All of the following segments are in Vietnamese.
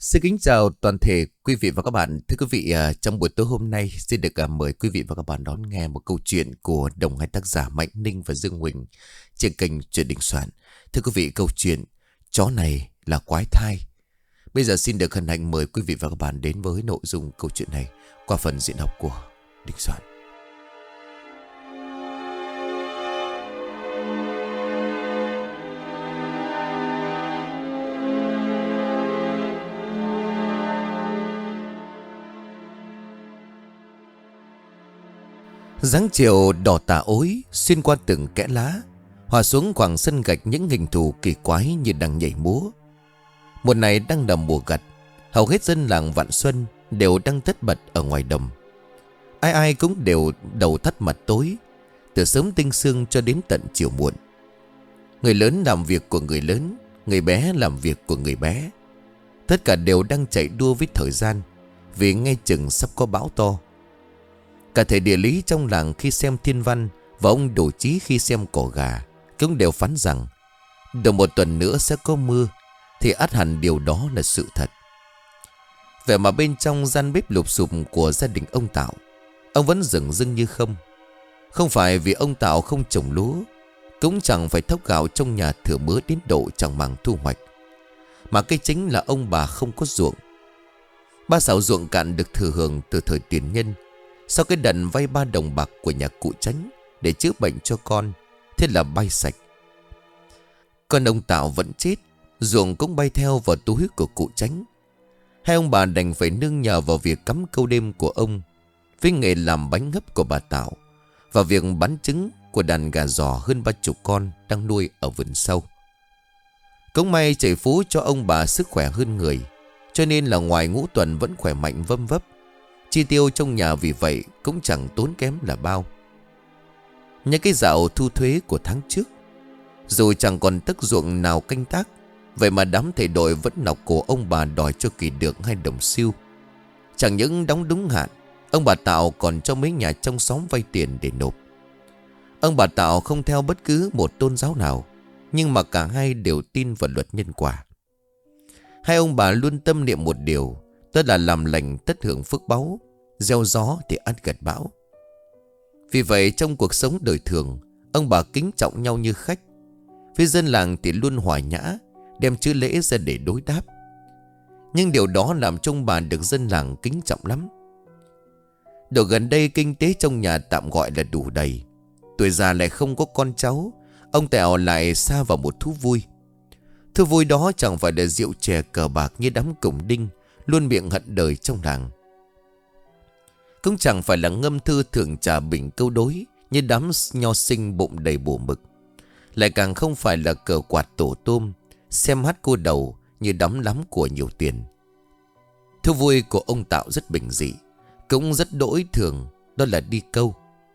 Xin kính chào toàn thể quý vị và các bạn. Thưa quý vị, trong buổi tối hôm nay xin được mời quý vị và các bạn đón nghe một câu chuyện của đồng hai tác giả Mạnh Ninh và Dương Huỳnh trên kênh Truyện Đình Soạn. Thưa quý vị, câu chuyện Chó này là quái thai. Bây giờ xin được hân hạnh mời quý vị và các bạn đến với nội dung câu chuyện này qua phần diễn đọc của Đình Soạn. Dáng chiều đỏ tà ối xuyên qua từng kẽ lá, hòa xuống khoảng sân gạch những hình thù kỳ quái như đang nhảy múa. Mùa này đang là mùa gặt, hầu hết dân làng Vạn Xuân đều đang tất bật ở ngoài đồng. Ai ai cũng đều đầu thắt mặt tối, từ sớm tinh sương cho đến tận chiều muộn. Người lớn làm việc của người lớn, người bé làm việc của người bé. Tất cả đều đang chạy đua với thời gian, vì nghe chừng sắp có bão to. Cả thầy địa lý trong làng khi xem thiên văn và ông Đồ Chí khi xem cỏ gà cũng đều phán rằng được một tuần nữa sẽ có mưa, thì ắt hẳn điều đó là sự thật. Vậy mà bên trong gian bếp lụp xụp của gia đình ông Tạo, ông vẫn dửng dưng như không. Không phải vì ông Tạo không trồng lúa, cũng chẳng phải thóc gạo trong nhà thừa mứa đến độ chẳng màng thu hoạch, mà cái chính là ông bà không có ruộng. Ba xảo ruộng cạn được thừa hưởng từ thời tiền nhân, sau cái đần vay 3 đồng bạc của nhà cụ Chánh để chữa bệnh cho con, thế là bay sạch. Con ông Tạo vẫn chết, ruộng cũng bay theo vào túi của cụ Chánh. Hai ông bà đành phải nương nhờ vào việc cắm câu đêm của ông, với nghề làm bánh hấp của bà Tạo, và việc bán trứng của đàn gà giò hơn 30 con đang nuôi ở vườn sau. Cũng may trời phú cho ông bà sức khỏe hơn người, cho nên là ngoài Ngũ Tuần vẫn khỏe mạnh vâm vấp. Chi tiêu trong nhà vì vậy cũng chẳng tốn kém là bao. Những cái dạo thu thuế của tháng trước, dù chẳng còn tấc ruộng nào canh tác, vậy mà đám thầy đội vẫn nọc cổ ông bà đòi cho kỳ được 2 đồng siêu. Chẳng những đóng đúng hạn, ông bà Tạo còn cho mấy nhà trong xóm vay tiền để nộp. Ông bà Tạo không theo bất cứ một tôn giáo nào, nhưng mà cả hai đều tin vào luật nhân quả. Hai ông bà luôn tâm niệm một điều, đó là làm lành tất hưởng phước báu, gieo gió thì ắt gặt bão. Vì vậy trong cuộc sống đời thường, ông bà kính trọng nhau như khách. Với dân làng thì luôn hòa nhã, đem chữ lễ ra để đối đáp. Nhưng điều đó làm cho ông bà được dân làng kính trọng lắm. Độ gần đây kinh tế trong nhà tạm gọi là đủ đầy. Tuổi già lại không có con cháu, ông Tèo lại xa vào một thú vui. Thú vui đó chẳng phải là rượu chè cờ bạc như đám cổng đinh luôn miệng hận đời trong làng, cũng chẳng phải là ngâm thư thưởng trà bình câu đối như đám nho sinh bụng đầy bổ mực, lại càng không phải là cờ quạt tổ tôm, xem hát cô đầu như đám lắm của nhiều tiền. Thú vui của ông Tạo rất bình dị, cũng rất đỗi thường, đó là đi câu.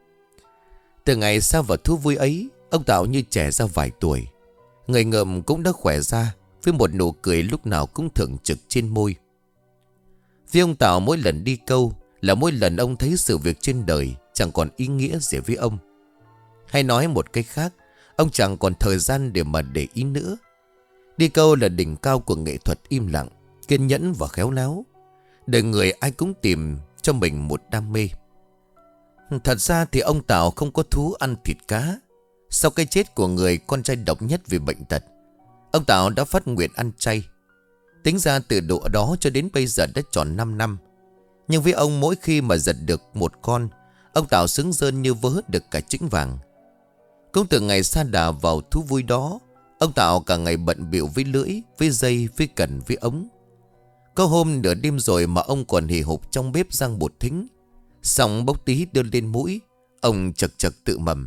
Từ ngày xa vào thú vui ấy, ông Tạo như trẻ ra vài tuổi. Người ngợm cũng đã khỏe ra, với một nụ cười lúc nào cũng thường trực trên môi. Vì ông Tạo mỗi lần đi câu là mỗi lần ông thấy sự việc trên đời chẳng còn ý nghĩa gì với ông. Hay nói một cách khác, ông chẳng còn thời gian để mà để ý nữa. Đi câu là đỉnh cao của nghệ thuật im lặng, kiên nhẫn và khéo léo. Đời người ai cũng tìm cho mình một đam mê. Thật ra thì ông Tạo không có thú ăn thịt cá. Sau cái chết của người con trai độc nhất vì bệnh tật, ông Tạo đã phát nguyện ăn chay. Tính ra từ độ đó cho đến bây giờ đã tròn 5 năm. Nhưng với ông, mỗi khi mà giật được một con, ông Tạo sướng rơn như vớ được cả trứng vàng. Cũng từ ngày sa đà vào thú vui đó, ông Tạo cả ngày bận bịu với lưỡi, với dây, với cần, với ống. Có hôm nửa đêm rồi mà ông còn hì hục trong bếp rang bột thính. Xong bốc tí đưa lên mũi, ông chật chật tự mầm: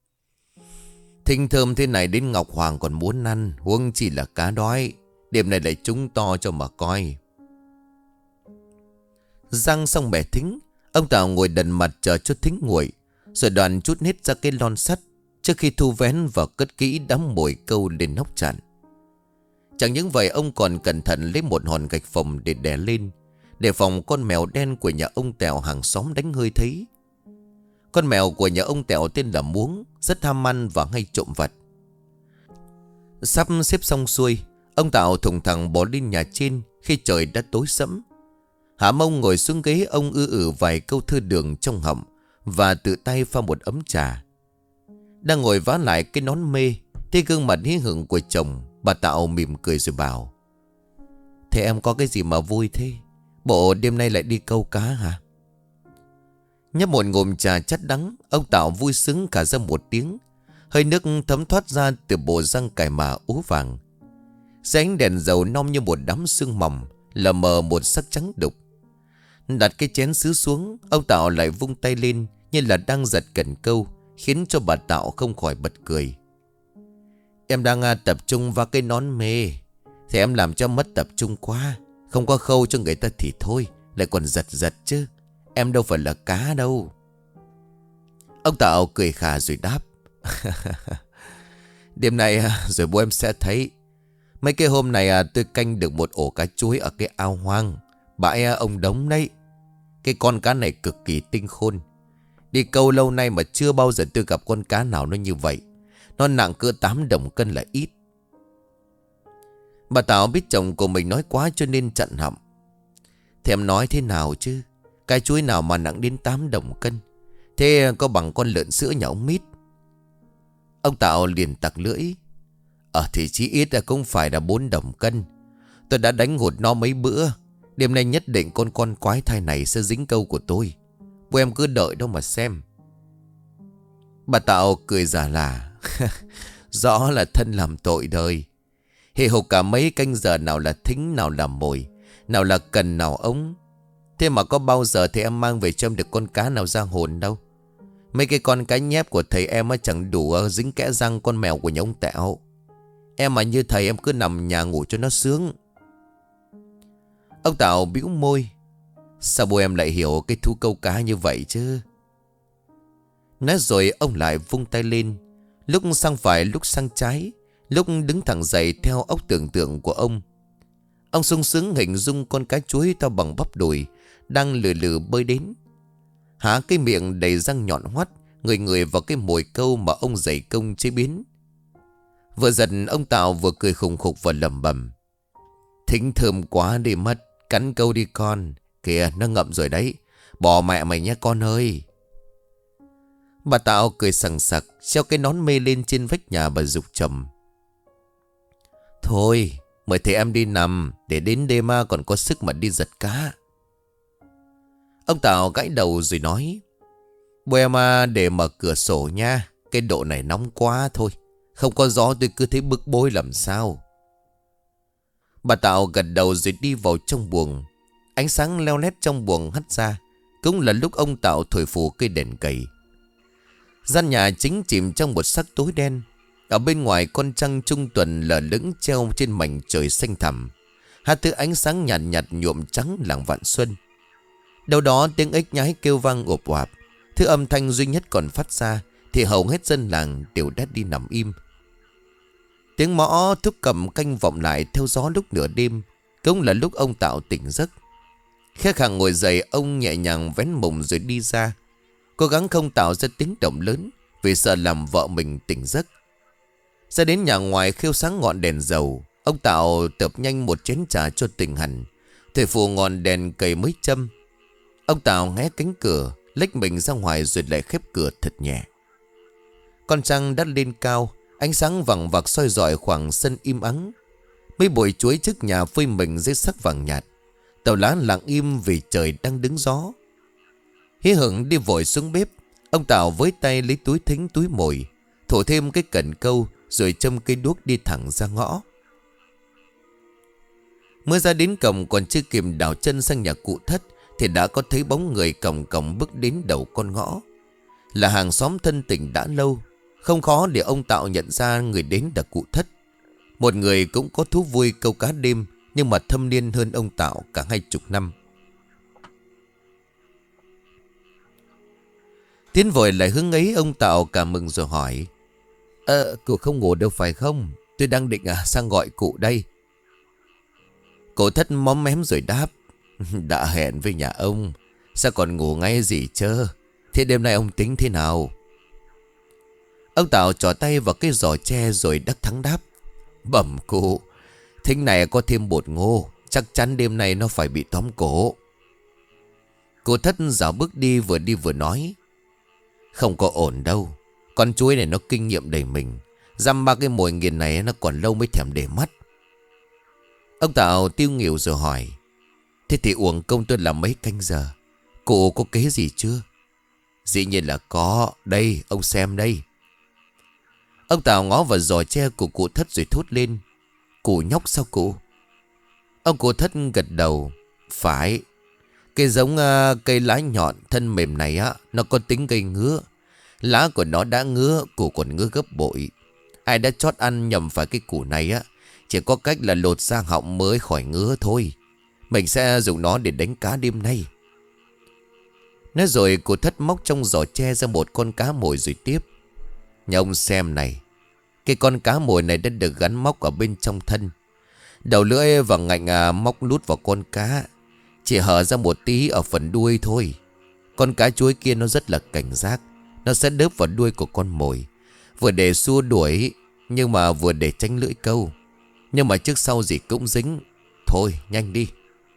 thinh thơm thế này đến Ngọc Hoàng còn muốn ăn, huống chỉ là cá đói. Đêm này lại trúng to cho mà coi. Rang xong bẻ thính, ông Tạo ngồi đần mặt chờ cho thính nguội, rồi đoàn chút hết ra cái lon sắt trước khi thu vén và cất kỹ đám mồi câu lên nóc chạn. Chẳng những vậy, ông còn cẩn thận lấy một hòn gạch phồng để đè lên, để phòng con mèo đen của nhà ông Tèo hàng xóm đánh hơi thấy. Con mèo của nhà ông Tèo tên là Muống, rất tham ăn và hay trộm vặt. Sắp xếp xong xuôi, Ông Tạo thùng thẳng bỏ lên nhà trên khi trời đã tối sẫm. Hạ mông ngồi xuống ghế, ông vài câu thơ đường trong họng và tự tay pha một ấm trà. Đang ngồi vá lại cái nón mê, thấy gương mặt hí hửng của chồng, bà Tạo mỉm cười rồi bảo: "Thế em có cái gì mà vui thế? Bộ đêm nay lại đi câu cá hả?" Nhấp một ngụm trà chát đắng, ông Tạo vui sướng cả ra một tiếng. Hơi nước thấm thoát ra từ bộ răng cải mà úa vàng. Dưới ánh đèn dầu non như một đám sương mỏng, lờ mờ một sắc trắng đục. Đặt cái chén sứ xuống, ông Tạo lại vung tay lên như là đang giật cần câu, khiến cho bà Tạo không khỏi bật cười. "Em đang tập trung vào cái nón mê, thì em làm cho mất tập trung quá. Không có khâu cho người ta thì thôi, lại còn giật giật chứ. Em đâu phải là cá đâu." Ông Tạo cười khà rồi đáp: "Đêm nay rồi bố em sẽ thấy. Mấy cái hôm này tôi canh được một ổ cá chuối ở cái ao hoang bãi ông Đống đấy. Cái con cá này cực kỳ tinh khôn. Đi câu lâu nay mà chưa bao giờ tôi gặp con cá nào nó như vậy. Nó nặng cỡ 8 đồng cân là ít." Bà Tạo biết chồng của mình nói quá cho nên chặn họng: "Thì em nói thế nào chứ? Cái chuối nào mà nặng đến 8 đồng cân? Thế có bằng con lợn sữa nhà ông Mít." Ông Tạo liền tặc lưỡi: Thì chí ít là cũng phải là 4 đồng cân. Tôi đã đánh hụt nó mấy bữa. Đêm nay nhất định con quái thai này sẽ dính câu của tôi. Bố em cứ đợi đó mà xem." Bà Tạo cười giả là: "Rõ là thân làm tội đời. Hì hục cả mấy canh giờ, nào là thính, nào là mồi, nào là cần, nào ống. Thế mà có bao giờ thì em mang về cho em được con cá nào ra hồn đâu. Mấy cái con cá nhép của thầy em chẳng đủ dính kẽ răng con mèo của nhà ông Tẹo. Em mà như thầy em cứ nằm nhà ngủ cho nó sướng." Ông Tạo bĩu môi: "Sao bố em lại hiểu cái thú câu cá như vậy chứ?" Nói rồi ông lại vung tay lên, lúc sang phải lúc sang trái, lúc đứng thẳng dậy theo óc tưởng tượng của ông. Ông sung sướng hình dung con cá chuối to bằng bắp đùi đang lừ lừ bơi đến. Há cái miệng đầy răng nhọn hoắt, người vào cái mồi câu mà ông dày công chế biến. Vừa giật ông Tạo vừa cười khùng khục và lẩm bẩm: "Thính thơm quá đi mất. Cắn câu đi con. Kìa nó ngậm rồi đấy. Bỏ mẹ mày nhé con ơi." Bà Tạo cười sằng sặc, treo cái nón mê lên trên vách nhà, bà giục chồng: "Thôi mời thầy em đi nằm, để đến đêm còn có sức mà đi giật cá." Ông Tạo gãi đầu rồi nói: "Bố em để mở cửa sổ nha. Cái độ này nóng quá thôi. Không có gió tôi cứ thấy bức bối làm sao." Bà Tạo gật đầu rồi đi vào trong buồng. Ánh sáng leo lét trong buồng hắt ra. Cũng là lúc ông Tạo thổi phù cây đèn cầy. Gian nhà chính chìm trong một sắc tối đen. Ở bên ngoài con trăng trung tuần lờ lững treo trên mảnh trời xanh thẳm. Hai thứ ánh sáng nhạt nhạt nhuộm trắng làng Vạn Xuân. Đâu đó tiếng ếch nhái kêu vang ộp oạp. Thứ âm thanh duy nhất còn phát ra thì hầu hết dân làng đều đã đi nằm im. Tiếng mõ thúc cầm canh vọng lại theo gió lúc nửa đêm. Cũng là lúc ông Tạo tỉnh giấc. Khẽ khàng ngồi dậy, ông nhẹ nhàng vén mùng rồi đi ra, cố gắng không tạo ra tiếng động lớn vì sợ làm vợ mình tỉnh giấc. Ra đến nhà ngoài khêu sáng ngọn đèn dầu, ông Tạo tập nhanh một chén trà cho tỉnh hẳn. Thầy phù ngọn đèn cầy mới châm. Ông Tạo hé cánh cửa, lách mình ra ngoài rồi lại khép cửa thật nhẹ. Con trăng đã lên cao, ánh sáng vàng vặc soi rọi khoảng sân im ắng. Mấy bụi chuối trước nhà phơi mình dưới sắc vàng nhạt. Tàu lá lặng im vì trời đang đứng gió. Hí hửng đi vội xuống bếp. Ông Tạo với tay lấy túi thính túi mồi, thổi thêm cái cần câu rồi châm cây đuốc đi thẳng ra ngõ. Mới ra đến cổng còn chưa kịp đảo chân sang nhà cụ Thất thì đã có thấy bóng người còng còng bước đến đầu con ngõ. Là hàng xóm thân tình đã lâu. Không khó để ông Tạo nhận ra người đến là cụ Thất. Một người cũng có thú vui câu cá đêm, nhưng mà thâm niên hơn ông Tạo cả 20 năm. Tiến vội lại hướng ấy, ông Tạo cả mừng rồi hỏi: Cụ không ngủ đâu phải không? Tôi đang định sang gọi cụ đây." Cụ Thất móm mém rồi đáp: "Đã hẹn với nhà ông, sao còn ngủ ngay gì chơ? Thế đêm nay ông tính thế nào?" Ông Tạo trỏ tay vào cái giỏ tre rồi đắc thắng đáp: "Bẩm cụ, Thính này có thêm bột ngô, chắc chắn đêm nay nó phải bị tóm cổ. Cô Thất dạo bước đi vừa nói. Không có ổn đâu. Con chuối này nó kinh nghiệm đầy mình. Dăm ba cái mồi nghiền này nó còn lâu mới thèm để mắt. Ông Tạo tiêu nghỉu rồi hỏi. Thế thì uổng công tôi làm mấy canh giờ. Cụ có kế gì chưa? Dĩ nhiên là có. Đây ông xem đây. Ông Tạo ngó vào giò tre của cụ Thất rồi thốt lên. Cụ nhóc sao cụ? Ông cụ Thất gật đầu. Phải. Cái giống cây lá nhọn thân mềm này á, nó có tính gây ngứa. Lá của nó đã ngứa, củ còn ngứa gấp bội. Ai đã chót ăn nhầm phải cái củ này á, chỉ có cách là lột ra họng mới khỏi ngứa thôi. Mình sẽ dùng nó để đánh cá đêm nay. Nói rồi cụ Thất móc trong giỏ tre ra một con cá mồi rồi tiếp. Nhà ông xem này. Cái con cá mồi này đã được gắn móc ở bên trong thân. Đầu lưỡi và ngạnh móc lút vào con cá. Chỉ hở ra một tí ở phần đuôi thôi. Con cá chuối kia nó rất là cảnh giác. Nó sẽ đớp vào đuôi của con mồi. Vừa để xua đuổi, nhưng mà vừa để tránh lưỡi câu. Nhưng mà trước sau gì cũng dính. Thôi nhanh đi.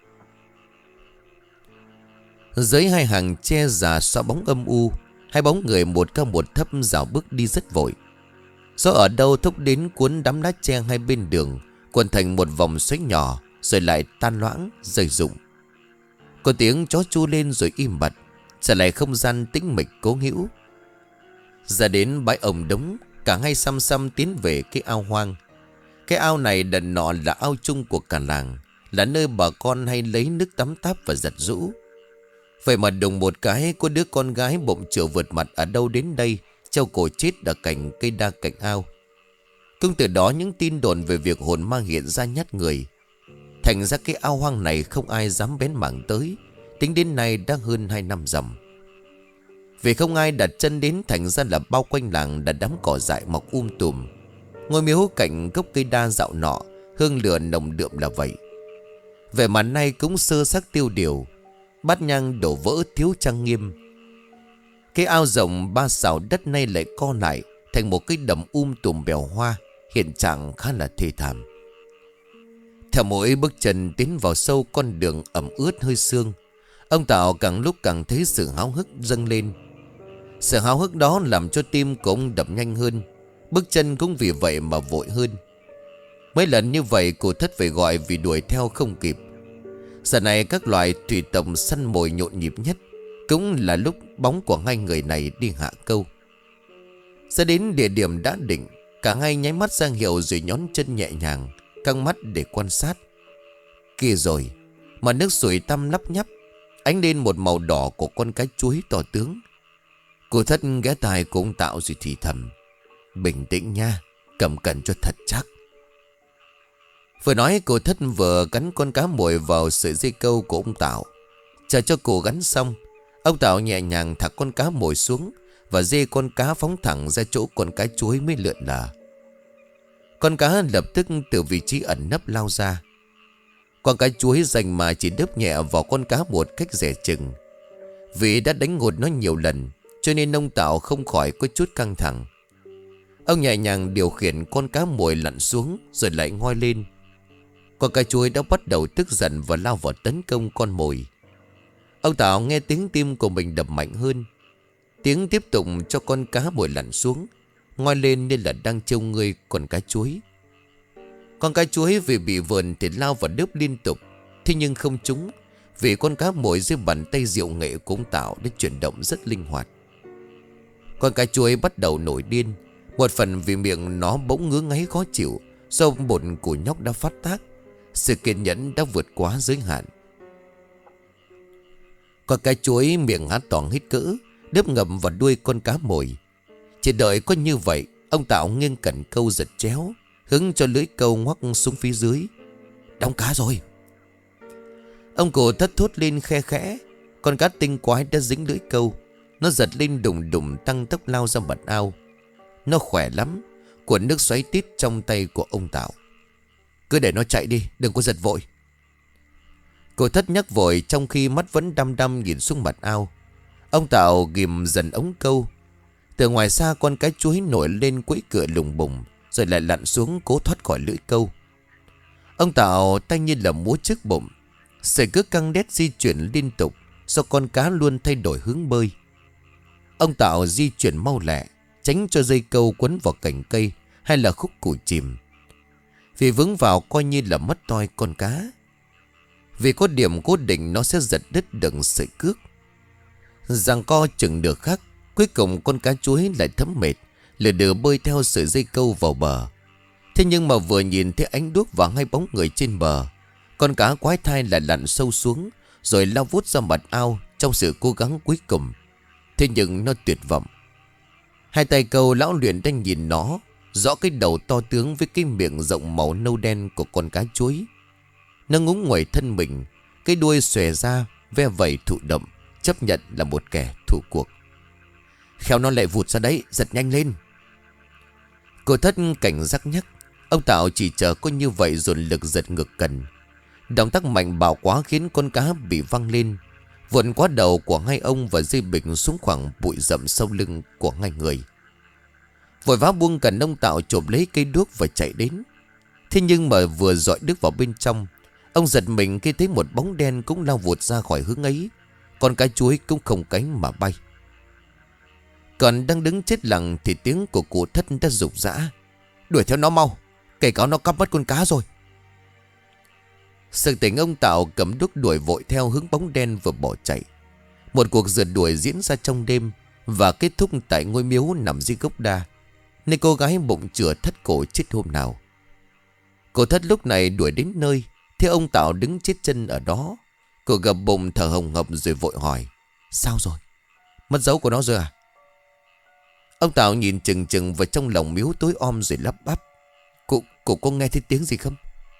Dưới hai hàng tre già xóa bóng âm u, hai bóng người một cao một thấp dạo bước đi rất vội. Gió ở đâu thốc đến cuốn đám lá tre hai bên đường, quần thành một vòng xoáy nhỏ, rồi lại tan loãng rơi rụng. Có tiếng chó chu lên rồi im bặt, trở lại không gian tĩnh mịch cố hữu. Ra đến bãi ông đống, cả hai xăm xăm tiến về cái ao hoang. Cái ao này đần nọ là ao chung của cả làng, là nơi bà con hay lấy nước tắm táp và giặt giũ. Vậy mà đùng một cái, có đứa con gái bụng chửa vượt mặt ở đâu đến đây, treo cổ chết ở cạnh cây đa cạnh ao. Cũng từ đó những tin đồn về việc hồn ma hiện ra nhát người. Thành ra cái ao hoang này không ai dám bén mảng tới. Tính đến nay đã hơn 2 năm rằm. Vì không ai đặt chân đến, thành ra là bao quanh làng đã đám cỏ dại mọc tùm. Ngôi miếu cạnh gốc cây đa dạo nọ, hương lửa nồng đượm là vậy. Về mà nay cũng sơ xác tiêu điều, bát nhang đổ vỡ thiếu trang nghiêm. Cái ao rộng 3 sào đất nay lại co lại thành một cái đầm tùm bèo hoa, hiện trạng khá là thê thảm. Theo mỗi bước chân tiến vào sâu con đường ẩm ướt hơi sương, ông Tạo càng lúc càng thấy sự háo hức dâng lên. Sự háo hức đó làm cho tim của ông đập nhanh hơn, bước chân cũng vì vậy mà vội hơn. Mấy lần như vậy cô Thất phải gọi vì đuổi theo không kịp. Giờ này các loại thủy tộc săn mồi nhộn nhịp nhất, cũng là lúc bóng của hai người này đi hạ câu. Ra đến địa điểm đã định, cả hai nháy mắt ra hiệu rồi nhón chân nhẹ nhàng, căng mắt để quan sát. Kia rồi, mà nước sủi tăm lấp nhấp, ánh lên một màu đỏ của con cá chuối to tướng. Cô Thất ghé tai của ông Tạo rồi thì thầm. Bình tĩnh nha, cầm cẩn cho thật chắc. Vừa nói cô Thất vừa gắn con cá mồi vào sợi dây câu của ông Tạo. Chờ cho cô gắn xong, ông Tạo nhẹ nhàng thả con cá mồi xuống và dê con cá phóng thẳng ra chỗ con cá chuối mới lượn lờ. Con cá lập tức từ vị trí ẩn nấp lao ra. Con cá chuối rành mà chỉ đớp nhẹ vào con cá một cách dè chừng. Vì đã đánh ngột nó nhiều lần, cho nên ông Tạo không khỏi có chút căng thẳng. Ông nhẹ nhàng điều khiển con cá mồi lặn xuống rồi lại ngoi lên. Con cá chuối đã bắt đầu tức giận và lao vào tấn công con mồi. Ông Tạo nghe tiếng tim của mình đập mạnh hơn. Tiếng tiếp tục cho con cá mồi lặn xuống, ngoi lên nên là đang trêu ngươi con cá chuối. Con cá chuối vì bị vờn thì lao và đớp liên tục, thế nhưng không trúng, vì con cá mồi dưới bàn tay diệu nghệ của ông Tạo đã chuyển động rất linh hoạt. Con cá chuối bắt đầu nổi điên, một phần vì miệng nó bỗng ngứa ngáy khó chịu do bột của nhóc đã phát tác. Sự kiên nhẫn đã vượt quá giới hạn. Con cá chuối miệng há toang hết cỡ, đớp ngậm vào đuôi con cá mồi. Chỉ đợi có như vậy, ông Tạo nghiêng cần câu giật chéo, hứng cho lưỡi câu ngoắc xuống phía dưới. Đóng cá rồi. Ông cụ Thất thốt lên khe khẽ. Con cá tinh quái đã dính lưỡi câu. Nó giật lên đùng đùng tăng tốc lao ra mặt ao. Nó khỏe lắm, cuộn nước xoáy tít trong tay của ông Tạo. Cứ để nó chạy đi, đừng có giật vội. Cô Thất nhắc vội trong khi mắt vẫn đăm đăm nhìn xuống mặt ao. Ông Tạo ghim dần ống câu. Từ ngoài xa con cá chuối nổi lên quẫy cửa lùng bùng, rồi lại lặn xuống cố thoát khỏi lưỡi câu. Ông Tạo tay như là múa trước bụng. Sợi cước căng đét di chuyển liên tục, do con cá luôn thay đổi hướng bơi. Ông Tạo di chuyển mau lẹ, tránh cho dây câu quấn vào cành cây hay là khúc củ chìm. Vì vướng vào coi như là mất toi con cá. Vì có điểm cố định nó sẽ giật đứt đựng sợi cước. Giằng co chừng được khắc, cuối cùng con cá chuối lại thấm mệt, lờ đờ bơi theo sợi dây câu vào bờ. Thế nhưng mà vừa nhìn thấy ánh đuốc và hai bóng người trên bờ, con cá quái thai lại lặn sâu xuống, rồi lao vút ra mặt ao trong sự cố gắng cuối cùng. Thế nhưng nó tuyệt vọng. Hai tay câu lão luyện đang nhìn nó, rõ cái đầu to tướng với cái miệng rộng màu nâu đen của con cá chuối. Nó ngúng nguẩy thân mình, cái đuôi xòe ra, ve vẩy thụ động, chấp nhận là một kẻ thua cuộc. Khéo nó lại vụt ra đấy, giật nhanh lên. Cô Thất cảnh giác nhắc. Ông Tạo chỉ chờ có như vậy dồn lực giật ngược cần. Động tác mạnh bạo quá khiến con cá bị văng lên, vụt qua đầu của hai ông và rơi bịch xuống khoảng bụi rậm sau lưng của hai người. Vội vã buông cần, ông Tạo chộp lấy cây đuốc và chạy đến. Thế nhưng mà vừa dọi đứt vào bên trong, ông giật mình khi thấy một bóng đen cũng lao vụt ra khỏi hướng ấy. Con cá chuối cũng không cánh mà bay. Còn đang đứng chết lặng thì tiếng của cụ Thất đã rục rã. Đuổi theo nó mau, kể cả nó cắp mất con cá rồi. Sự tỉnh, ông Tạo cầm đuốc đuổi vội theo hướng bóng đen vừa bỏ chạy. Một cuộc rượt đuổi diễn ra trong đêm và kết thúc tại ngôi miếu nằm dưới gốc đa, nơi cô gái bụng chửa thất cổ chết hôm nào. Cô Thất lúc này đuổi đến nơi, thấy ông Tạo đứng chết chân ở đó. Cô gập bụng thở hồng hộc rồi vội hỏi: Sao rồi? Mất dấu của nó rồi à? Ông Tạo nhìn chừng chừng vào trong lòng miếu tối om rồi lắp bắp: Cô có nghe thấy tiếng gì không?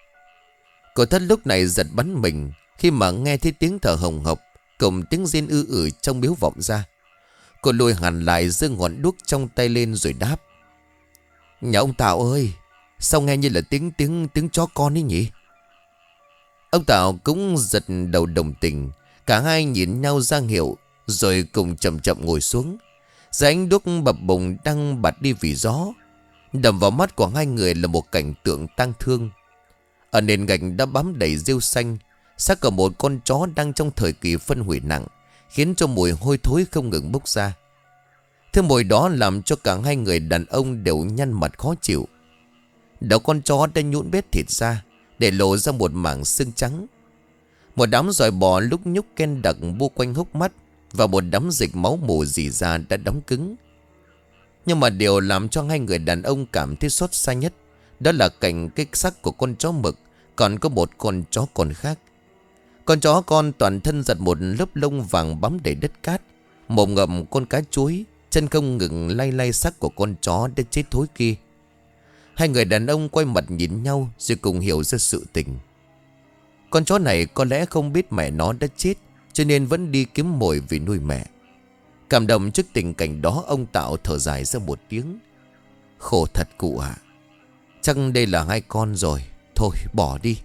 Cô Thất lúc này giật bắn mình khi mà nghe thấy tiếng thở hồng hộc cùng tiếng rên ư trong miếu vọng ra. Cô lùi hẳn lại, giơ ngọn đuốc trong tay lên rồi đáp: Nhà ông Tạo ơi, sao nghe như là tiếng chó con ấy nhỉ? Ông Tạo cũng giật đầu đồng tình. Cả hai nhìn nhau ra hiệu rồi cùng chậm chậm ngồi xuống. Dưới ánh đuốc bập bùng đang bạt đi vì gió, đầm vào mắt của hai người là một cảnh tượng tang thương. Ở nền gạch đã bám đầy rêu xanh, xác của một con chó đang trong thời kỳ phân hủy nặng, khiến cho mùi hôi thối không ngừng bốc ra. Thứ mùi đó làm cho cả hai người đàn ông đều nhăn mặt khó chịu. Đầu con chó đã nhũn bét thịt ra, để lộ ra một mảng xương trắng. Một đám giòi bò lúc nhúc ken đặc bu quanh hốc mắt, và một đám dịch máu mù rỉ ra đã đóng cứng. Nhưng mà điều làm cho hai người đàn ông cảm thấy xót xa nhất, đó là cạnh cái xác của con chó mực còn có một con chó con khác. Con chó con toàn thân giật một lớp lông vàng bám đầy đất cát, mồm ngậm con cá chuối, chân không ngừng lay lay xác của con chó đã chết thối kia. Hai người đàn ông quay mặt nhìn nhau rồi cùng hiểu ra sự tình. Con chó này có lẽ không biết mẹ nó đã chết, cho nên vẫn đi kiếm mồi vì nuôi mẹ. Cảm động trước tình cảnh đó, ông Tạo thở dài ra một tiếng: Khổ thật cụ ạ. Chắc đây là hai con rồi, thôi bỏ đi.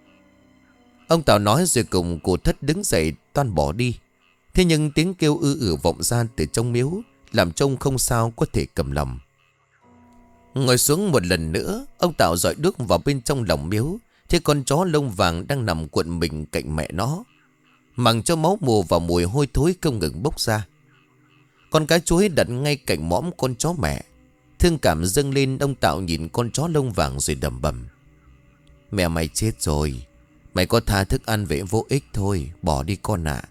Ông Tạo nói rồi cùng cụ Thất đứng dậy toan bỏ đi. Thế nhưng tiếng kêu vọng ra từ trong miếu, làm trông không sao có thể cầm lòng. Ngồi xuống một lần nữa, ông Tạo dọi đuốc vào bên trong lòng miếu, thấy con chó lông vàng đang nằm cuộn mình cạnh mẹ nó, màng cho máu mù và mùi hôi thối không ngừng bốc ra. Con cá chuối đặt ngay cạnh mõm con chó mẹ. Thương cảm dâng lên, ông Tạo nhìn con chó lông vàng rồi đầm bầm: Mẹ mày chết rồi, mày có tha thức ăn về vô ích thôi, bỏ đi con ạ.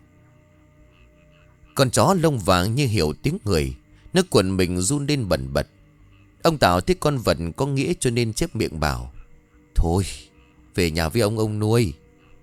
Con chó lông vàng như hiểu tiếng người, nó cuộn mình run lên bần bật. Ông Tạo thích con vật có nghĩa cho nên chép miệng bảo: Thôi về nhà với ông nuôi.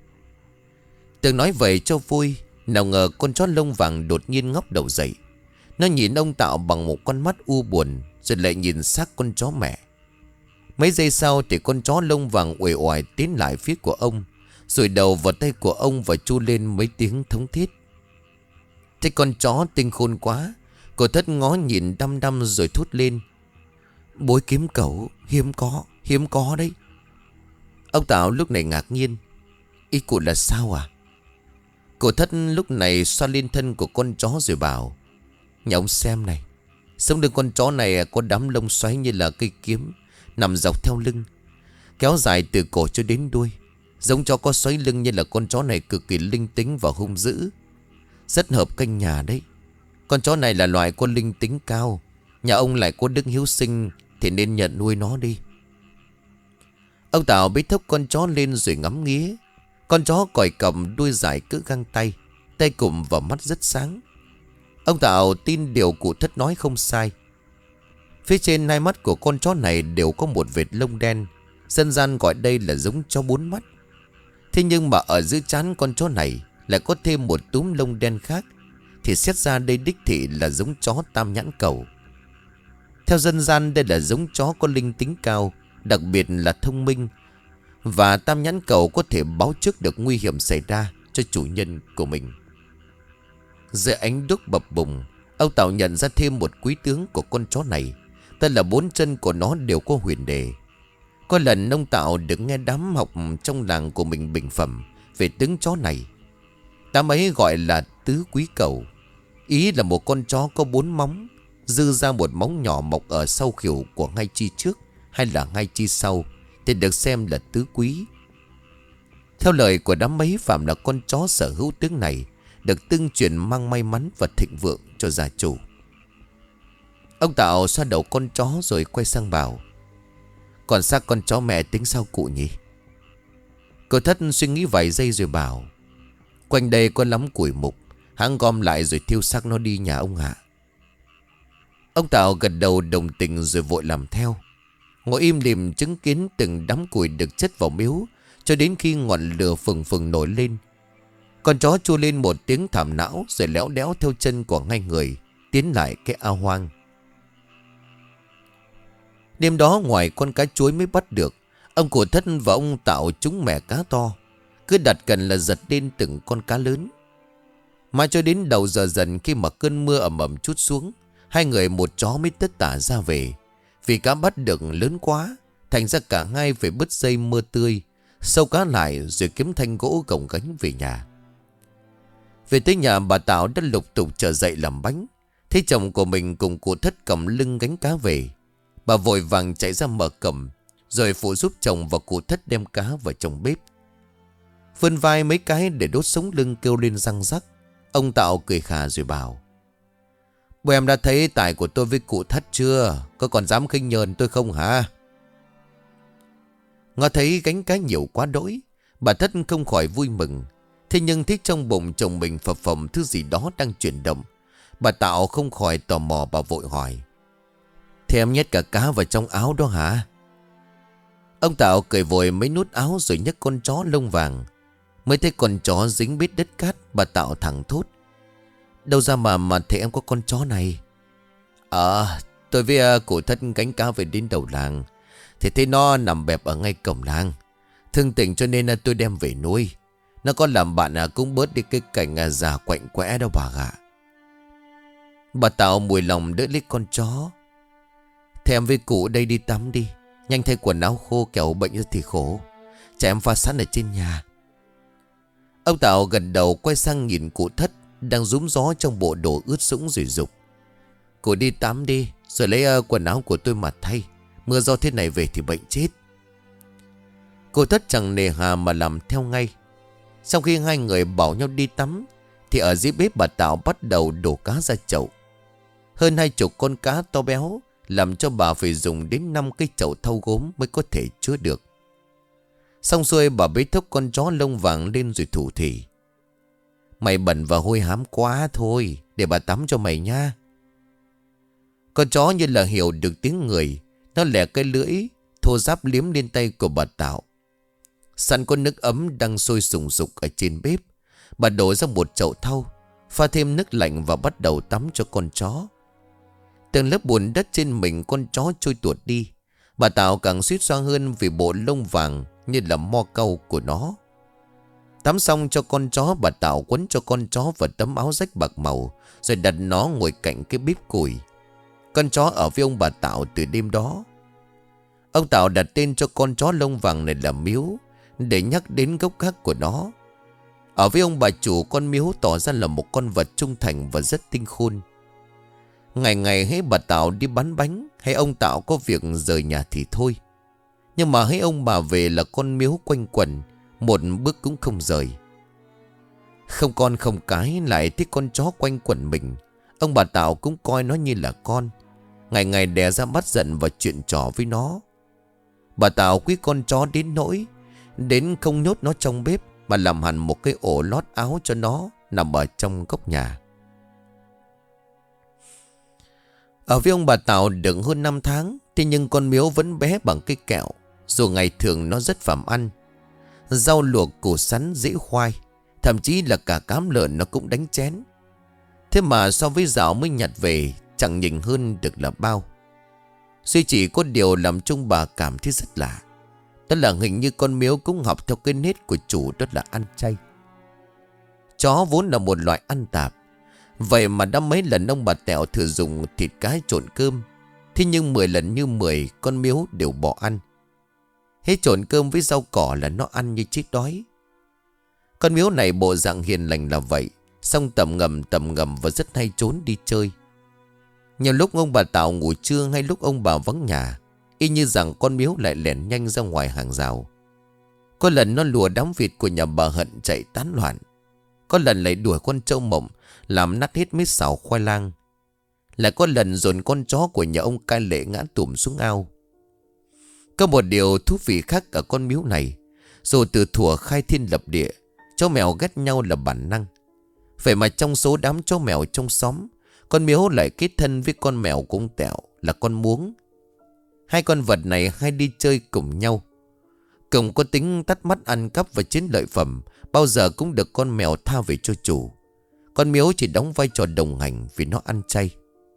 Từng nói vậy cho vui, nào ngờ con chó lông vàng đột nhiên ngóc đầu dậy. Nó nhìn ông Tạo bằng một con mắt u buồn, rồi lại nhìn xác con chó mẹ. Mấy giây sau thì con chó lông vàng uể oải tiến lại phía của ông, rồi đầu vào tay của ông và chu lên mấy tiếng thống thiết. Thế con chó tinh khôn quá, cô Thất ngó nhìn đăm đăm rồi thốt lên: Bối kiếm cẩu hiếm có đấy. Ông Tạo lúc này ngạc nhiên: Ý cụ là sao à? Cô Thất lúc này xoa lên thân của con chó rồi bảo: Nhà ông xem này, sống lưng con chó này có đám lông xoáy như là cây kiếm nằm dọc theo lưng. kéo dài từ cổ cho đến đuôi. Giống chó có xoáy lưng như là con chó này cực kỳ linh tính và hung dữ. Rất hợp canh nhà đấy. Con chó này là loại có linh tính cao. Nhà ông lại có đức hiếu sinh thì nên nhận nuôi nó đi. Ông Tảo bế thốc con chó lên rồi ngắm nghía. Con chó còi cầm đuôi dài cỡ găng tay, tay cụm và mắt rất sáng. Ông Tảo tin điều cụ thất nói không sai. Phía trên hai mắt của con chó này đều có một vệt lông đen. Dân gian gọi đây là giống chó bốn mắt. Thế nhưng mà ở dưới trán con chó này lại có thêm một túm lông đen khác, thì xét ra đây đích thị là giống chó tam nhãn cầu. Theo dân gian đây là giống chó có linh tính cao, đặc biệt là thông minh. Và tam nhãn cầu có thể báo trước được nguy hiểm xảy ra cho chủ nhân của mình. Dưới ánh đuốc bập bùng, ông Tảo nhận ra thêm một quý tướng của con chó này. Tên là bốn chân của nó đều có huyền đề. Có lần ông Tảo được nghe đám học trong làng của mình bình phẩm về tướng chó này. Đám ấy gọi là tứ quý cầu. Ý là một con chó có 4 móng, dư ra một móng nhỏ mọc ở sau khuỷu của ngay chi trước hay là ngay chi sau thì được xem là tứ quý. Theo lời của đám ấy, phạm là con chó sở hữu tướng này được tương truyền mang may mắn và thịnh vượng cho gia chủ. Ông Tảo xoa đầu con chó rồi quay sang bảo: còn xác con chó mẹ tính sao cụ nhỉ? Cô Thất suy nghĩ vài giây rồi bảo: quanh đây có lắm củi mục, hãng gom lại rồi thiêu xác nó đi nhà ông ạ. Ông Tảo gật đầu đồng tình rồi vội làm theo. Ngồi im lìm chứng kiến từng đám củi được chất vào miếu cho đến khi ngọn lửa phừng phừng nổi lên. Con chó chua lên một tiếng thảm não rồi léo đéo theo chân của ngay người tiến lại cái ao hoang. Đêm đó ngoài con cá chuối mới bắt được, ông Cụ Thất và ông Tảo trúng mẻ cá to. Cứ đặt cần là giật lên từng con cá lớn. Mà cho đến đầu giờ dần, khi mà cơn mưa ầm ầm trút xuống, hai người một chó mới tất tả ra về. Vì cá bắt được lớn quá, thành ra cả hai phải bứt dây mưa tươi, sâu cá lại rồi kiếm thanh gỗ gồng gánh về nhà. Về tới nhà, bà Tảo đã lục tục trở dậy làm bánh. Thấy chồng của mình cùng Cụ Thất cầm lưng gánh cá về, bà vội vàng chạy ra mở cầm, rồi phụ giúp chồng và Cụ Thất đem cá vào trong bếp. Vươn vai mấy cái để đốt sống lưng kêu lên răng rắc. Ông Tảo cười khà rồi bảo: bố em đã thấy tài của tôi với Cụ Thất chưa? Có còn dám khinh nhờn tôi không hả? Ngó thấy gánh cá nhiều quá đỗi, bà Thất không khỏi vui mừng. Thế nhưng thấy trong bụng chồng mình phập phồng thứ gì đó đang chuyển động, bà Tảo không khỏi tò mò. Bà vội hỏi: thế em nhét cả cá vào trong áo đó hả? Ông Tảo cởi vội mấy nút áo rồi nhấc con chó lông vàng. Mới thấy con chó dính bít đất cát, bà Tảo thẳng thốt: đâu ra mà thấy em có con chó này? Tôi với Cụ Thất gánh cá về đến đầu làng, thì thấy nó nằm bẹp ở ngay cổng làng. Thương tình cho nên tôi đem về nuôi. Nó có làm bạn cũng bớt đi cái cảnh già quạnh quẽ đâu bà ạ. Bà Tảo mùi lòng đỡ lấy con chó: thế em với cụ đây đi tắm đi, nhanh thay quần áo khô kẻo bệnh ra thì khổ. Chả em pha sẵn ở trên nhà. Ông Tảo gần đầu quay sang nhìn Cụ Thất đang rúm gió trong bộ đồ ướt sũng rồi dục: cụ đi tắm đi, rồi lấy quần áo của tôi mà thay. Mưa gió thế này về thì bệnh chết. Cụ Thất chẳng nề hà mà làm theo ngay. Sau khi hai người bảo nhau đi tắm, thì ở dưới bếp bà Tảo bắt đầu đổ cá ra chậu. Hơn 20 con cá to béo, làm cho bà phải dùng đến 5 cái chậu thau gốm mới có thể chứa được. Xong xuôi, bà bế thốc con chó lông vàng lên rồi thủ thỉ: mày bẩn và hôi hám quá thôi, để bà tắm cho mày nha. Con chó như là hiểu được tiếng người, nó lẻ cái lưỡi thô ráp liếm lên tay của bà Tảo. Sẵn có nước ấm đang sôi sùng sục ở trên bếp, bà đổ ra một chậu thau, pha thêm nước lạnh và bắt đầu tắm cho con chó. Từng lớp bùn đất trên mình con chó trôi tuột đi. Bà Tảo càng suýt xoa hơn vì bộ lông vàng như là mo cau của nó. Tắm xong cho con chó, bà Tảo quấn cho con chó vào tấm áo rách bạc màu, rồi đặt nó ngồi cạnh cái bếp củi. Con chó ở với ông bà Tảo từ đêm đó. Ông Tảo đặt tên cho con chó lông vàng này là Miếu, để nhắc đến gốc gác của nó. Ở với ông bà chủ, con Miếu tỏ ra là một con vật trung thành và rất tinh khôn. Ngày ngày hễ bà Tảo đi bán bánh hay ông Tảo có việc rời nhà thì thôi, Nhưng mà hễ ông bà về là con miếu quanh quẩn, một bước cũng không rời. Không con không cái lại thích con chó quanh quẩn mình. Ông bà Tạo cũng coi nó như là con, ngày ngày đè ra bắt giận và chuyện trò với nó. Bà Tạo quý con chó đến nỗi đến không nhốt nó trong bếp, mà làm hẳn một cái ổ lót áo cho nó nằm ở trong góc nhà. Ở với ông bà Tạo được hơn 5 tháng, thế nhưng con miếu vẫn bé bằng cây kẹo. Dù ngày thường nó rất phẩm ăn, rau luộc, củ sắn, dễ khoai, thậm chí là cả cám lợn nó cũng đánh chén. Thế mà so với dạo mới nhặt về, chẳng nhìn hơn được là bao. Duy chỉ có điều làm chung bà cảm thấy rất lạ. Đó là hình như con miếu cũng học theo cái nết của chủ, đó là ăn chay. Chó vốn là một loại ăn tạp, vậy mà đã mấy lần ông bà Tẹo thử dùng thịt cá trộn cơm. Thế nhưng 10 lần như 10 con miếu đều bỏ ăn. Hết trộn cơm với rau cỏ là nó ăn như chết đói. Con miếu này bộ dạng hiền lành là vậy, xong tầm ngầm và rất hay trốn đi chơi. Nhiều lúc ông bà Tảo ngủ trưa hay lúc ông bà vắng nhà, y như rằng con miếu lại lẻn nhanh ra ngoài hàng rào. Có lần nó lùa đám vịt của nhà bà Hận chạy tán loạn. Có lần lại đuổi con trâu Mộng làm nát hết mấy sào khoai lang. Lại có lần dồn con chó của nhà ông Cai Lệ ngã tụm xuống ao. Có một điều thú vị khác ở con miếu này, dù từ thuở khai thiên lập địa, chó mèo ghét nhau là bản năng. Vậy mà trong số đám chó mèo trong xóm, con miếu lại kết thân với con mèo của ông Tẹo là con Muống. Hai con vật này hay đi chơi cùng nhau, cùng có tính tắt mắt ăn cắp và chiến lợi phẩm, bao giờ cũng được con mèo tha về cho chủ. Con miếu chỉ đóng vai trò đồng hành vì nó ăn chay.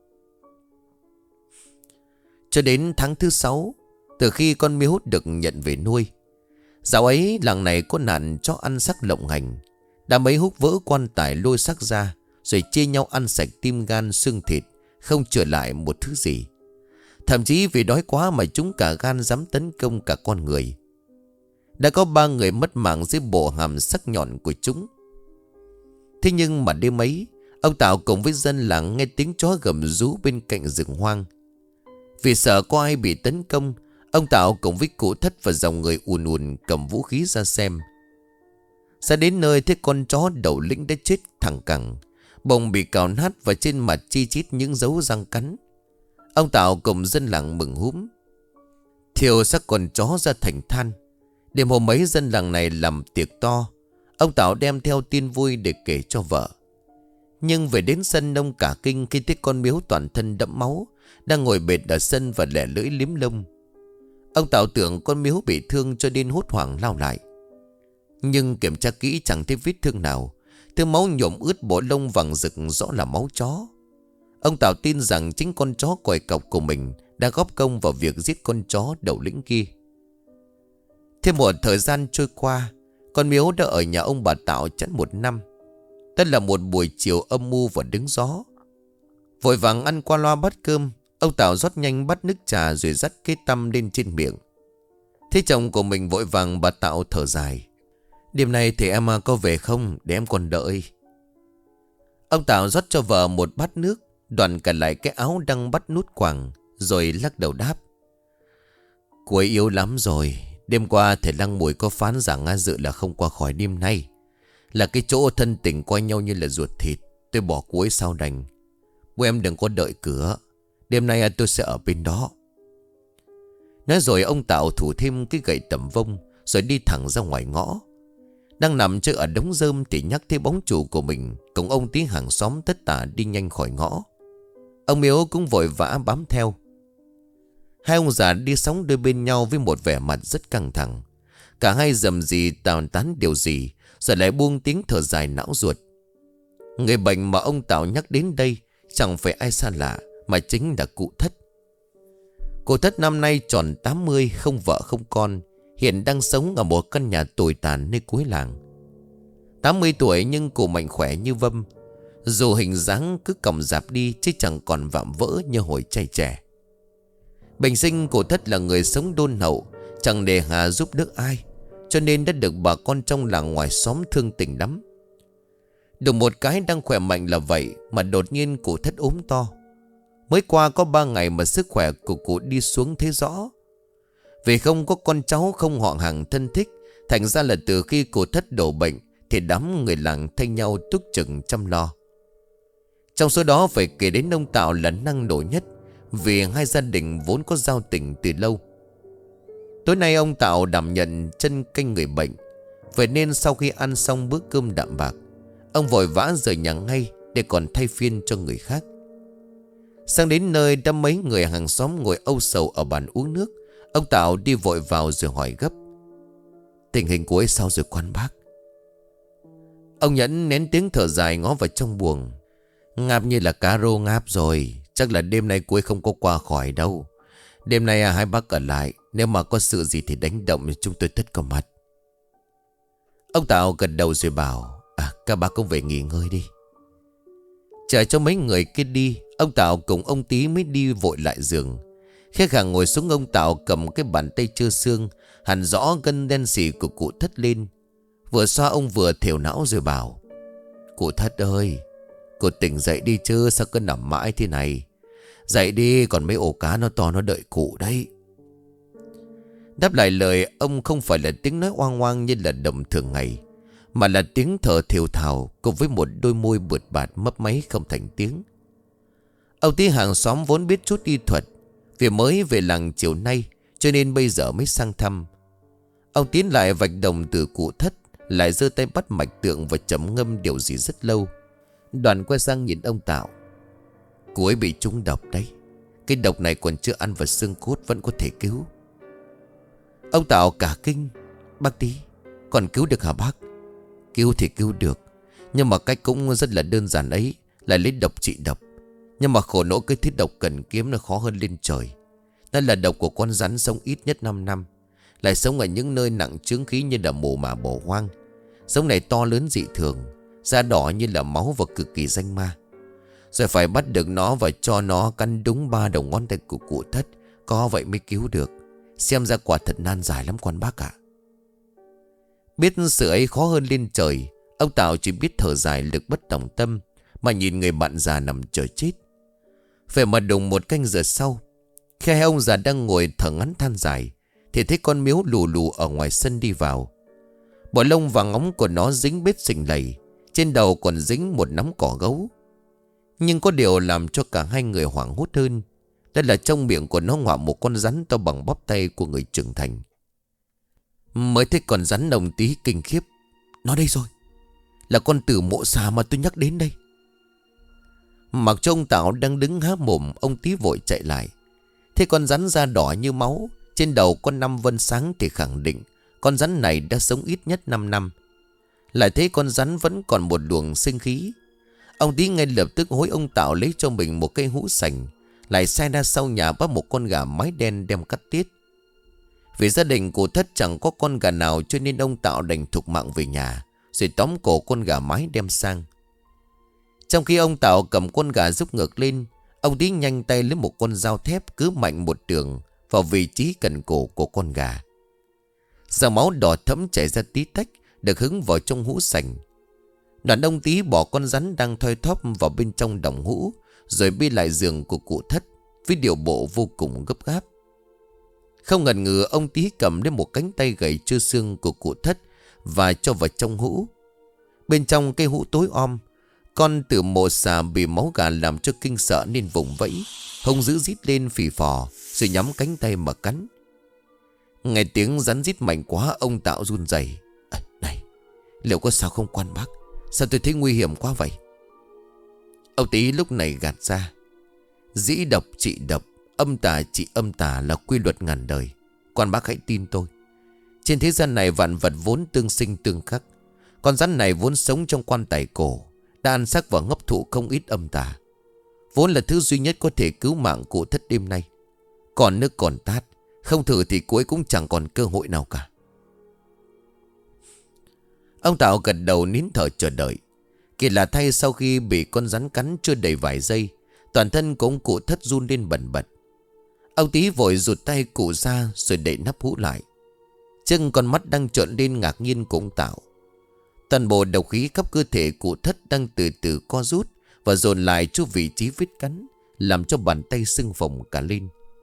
Cho đến tháng thứ 6, từ khi con miếu được nhận về nuôi, dạo ấy làng này có nạn chó ăn xác lộng hành. Đã mấy húc vỡ quan tài lôi xác ra, rồi chia nhau ăn sạch tim gan xương thịt, không chừa lại một thứ gì. Thậm chí vì đói quá mà chúng cả gan dám tấn công cả con người. Đã có 3 người mất mạng dưới bộ hàm sắc nhọn của chúng. Thế nhưng mà đêm ấy, ông Tạo cùng với dân làng nghe tiếng chó gầm rú bên cạnh rừng hoang. Vì sợ có ai bị tấn công, ông Tạo cùng với cụ Thất và dòng người ùn ùn cầm vũ khí ra xem. Ra đến nơi thấy con chó đầu lĩnh đã chết thẳng cẳng, bông bị cào nát và trên mặt chi chít những dấu răng cắn. Ông Tạo cùng dân làng mừng húm, thiêu xác con chó ra thành than. Đêm hôm ấy dân làng này làm tiệc to. Ông Tạo đem theo tin vui để kể cho vợ. Nhưng về đến sân, ông cả kinh khi thấy con miếu toàn thân đẫm máu, đang ngồi bệt ở sân và lẻ lưỡi liếm lông. Ông Tạo tưởng con miếu bị thương cho nên hốt hoảng lao lại. Nhưng kiểm tra kỹ chẳng thấy vết thương nào. Thứ máu nhuộm ướt bộ lông vàng rực rõ là máu chó. Ông Tạo tin rằng chính con chó còi cọc của mình đã góp công vào việc giết con chó đầu lĩnh kia. Thêm một thời gian trôi qua, con miếu đã ở nhà ông bà Tạo chẵn 1 năm. Đó là một buổi chiều âm mưu và đứng gió. Vội vàng ăn qua loa bát cơm, ông Tạo rót nhanh bát nước trà rồi dắt cái tăm lên trên miệng. Thấy chồng của mình vội vàng, bà Tạo thở dài. Đêm nay thì em có về không, để em còn đợi. Ông Tạo rót cho vợ một bát nước, đoạn cả lại cái áo đang bắt nút quàng, rồi lắc đầu đáp. Cô ấy yếu lắm rồi. Đêm qua thầy Lăng Mùi có phán rằng dự là không qua khỏi đêm nay. Là cái chỗ thân tình coi nhau như là ruột thịt. Tôi bỏ cô ấy sao đành. Bố em đừng có đợi cửa. Đêm nay tôi sẽ ở bên đó. Nói rồi ông Tạo thủ thêm cái gậy tẩm vông, rồi đi thẳng ra ngoài ngõ. Đang nằm chơi ở đống rơm thì nhắc thấy bóng chủ của mình cùng ông tí hàng xóm tất tả đi nhanh khỏi ngõ. Ông Miếu cũng vội vã bám theo. Hai ông già đi sóng đôi bên nhau với một vẻ mặt rất căng thẳng. Cả hai rầm rì tàn tán điều gì, rồi lại buông tiếng thở dài não ruột. Người bệnh mà ông Tạo nhắc đến đây chẳng phải ai xa lạ, mà chính là cụ Thất. Cụ Thất năm nay tròn 80, không vợ không con, hiện đang sống ở một căn nhà tồi tàn nơi cuối làng. 80 tuổi nhưng cụ mạnh khỏe như vâm. Dù hình dáng cứ còng rạp đi, chứ chẳng còn vạm vỡ như hồi trai trẻ. Bình sinh cụ Thất là người sống đôn hậu, chẳng nề hà giúp đỡ ai, cho nên đã được bà con trong làng ngoài xóm thương tình lắm. Được một cái đang khỏe mạnh là vậy, mà đột nhiên cụ Thất ốm to. Mới qua có 3 ngày mà sức khỏe của cụ đi xuống thấy rõ. Vì không có con cháu, không họ hàng thân thích, thành ra là từ khi cụ Thất đổ bệnh thì đám người làng thay nhau túc trực chăm lo. Trong số đó phải kể đến ông Tạo là năng nổ nhất, vì hai gia đình vốn có giao tình từ lâu. Tối nay ông Tạo đảm nhận chân canh người bệnh. Vậy nên sau khi ăn xong bữa cơm đạm bạc, ông vội vã rời nhà ngay để còn thay phiên cho người khác. Sang đến nơi đã mấy người hàng xóm ngồi âu sầu ở bàn uống nước. Ông Tạo đi vội vào rồi hỏi gấp: "Tình hình của ấy sao rồi quan bác?" Ông Nhẫn nén tiếng thở dài ngó vào trong buồng: "Ngáp như là cá rô ngáp rồi. Chắc là đêm nay cô ấy không có qua khỏi đâu. Đêm nay hai bác ở lại. Nếu mà có sự gì thì đánh động chúng tôi tất cả mặt." Ông Tạo gật đầu rồi bảo: "Các bác cũng về nghỉ ngơi đi." Chờ cho mấy người kia đi, ông Tạo cùng ông Tí mới đi vội lại giường. Khi Khang ngồi xuống, ông Tạo cầm cái bàn tay trơ xương hằn rõ gân đen sì của cụ Thất lên. Vừa xoa ông vừa thều não rồi bảo: "Cụ Thất ơi, cụ tỉnh dậy đi chứ, sao cứ nằm mãi thế này. Dậy đi, còn mấy ổ cá nó to nó đợi cụ đấy." Đáp lại lời ông không phải là tiếng nói oang oang như là động thường ngày, mà là tiếng thở thều thào cùng với một đôi môi bượt bạt mấp máy không thành tiếng. Ông Tí hàng xóm vốn biết chút y thuật, vì mới về làng chiều nay cho nên bây giờ mới sang thăm. Ông tiến lại vạch đồng từ cụ Thất, lại giơ tay bắt mạch tượng và trầm ngâm điều gì rất lâu. Đoàn quay sang nhìn ông Tạo: "Cô ấy bị trúng độc đấy. Cái độc này còn chưa ăn vào xương cốt vẫn có thể cứu." Ông Tạo cả kinh: "Bác Tí, còn cứu được hả bác?" "Cứu thì cứu được, nhưng mà cách cũng rất là đơn giản ấy, là lấy độc trị độc. Nhưng mà khổ nỗi cái thiết độc cần kiếm nó khó hơn lên trời. Đó là độc của con rắn sống ít nhất 5 năm, lại sống ở những nơi nặng chướng khí như là mồ mả bỏ hoang. Giống này to lớn dị thường, da đỏ như là máu và cực kỳ danh ma. Rồi phải bắt được nó và cho nó cắn đúng 3 đầu ngón tay của cụ Thất, có vậy mới cứu được. Xem ra quả thật nan giải lắm quan bác ạ." Biết sự ấy khó hơn lên trời, ông Tạo chỉ biết thở dài lực bất tòng tâm mà nhìn người bạn già nằm chờ chết. Phải mà đùng 1 canh giờ sau, khi hai ông già đang ngồi thở ngắn than dài, thì thấy con miếu lù lù ở ngoài sân đi vào. Bộ lông vàng óng của nó dính bết sình lầy, trên đầu còn dính một nắm cỏ gấu. Nhưng có điều làm cho cả hai người hoảng hốt hơn, đó là trong miệng của nó ngoạm một con rắn to bằng bắp tay của người trưởng thành. Mới thấy con rắn, ông Tí kinh khiếp: "Nó đây rồi, là con tử mộ xà mà tôi nhắc đến đây." Mặc cho ông Tạo đang đứng há mồm, ông Tí vội chạy lại. Thấy con rắn da đỏ như máu, trên đầu có 5 vân sáng thì khẳng định con rắn này đã sống ít nhất 5 năm. Lại thấy con rắn vẫn còn một luồng sinh khí. Ông Tí ngay lập tức hối ông Tạo lấy cho mình một cây hũ sành, lại sai ra sau nhà bắt một con gà mái đen đem cắt tiết. Vì gia đình của Thất chẳng có con gà nào cho nên ông Tạo đành thục mạng về nhà, rồi tóm cổ con gà mái đem sang. Trong khi ông Tạo cầm con gà rúc ngược lên, ông Tí nhanh tay lấy một con dao thép cứ mạnh một đường vào vị trí cần cổ của con gà. Dòng máu đỏ thẫm chảy ra tí tách, được hứng vào trong hũ sành. Đoàn ông Tí bỏ con rắn đang thoi thóp vào bên trong đồng hũ, rồi bê lại giường của cụ Thất với điệu bộ vô cùng gấp gáp. Không ngần ngừ, ông Tí cầm lên một cánh tay gầy trơ xương của cụ Thất và cho vào trong hũ. Bên trong cây hũ tối om, con tử mộ xà bị máu gà làm cho kinh sợ nên vùng vẫy, hung dữ rít lên phì phò, rồi nhắm cánh tay mà cắn. Nghe tiếng rắn rít mạnh quá, ông Tạo run rẩy: "Này, liệu có sao không quan bác? Sao tôi thấy nguy hiểm quá vậy?" Ông Tí lúc này gạt ra: "Dĩ độc trị độc, âm tà trị âm tà là quy luật ngàn đời. Quan bác hãy tin tôi. Trên thế gian này vạn vật vốn tương sinh tương khắc. Con rắn này vốn sống trong quan tài cổ, đã ăn xác và hấp thụ không ít âm tà, vốn là thứ duy nhất có thể cứu mạng cụ Thất đêm nay. Còn nước còn tát, không thử thì cô ấy cũng chẳng còn cơ hội nào cả." Ông Tạo gật đầu nín thở chờ đợi. Kỳ lạ thay, sau khi bị con rắn cắn chưa đầy vài giây, toàn thân của ông cụ Thất run lên bần bật. Ông Tí vội rụt tay cụ ra rồi đậy nắp hũ lại. Chân con mắt đang trợn lên ngạc nhiên của ông Tạo. Toàn bộ độc khí khắp cơ thể cụ Thất đang từ từ co rút và dồn lại cho vị trí vết cắn, làm cho bàn tay sưng phồng cả lên.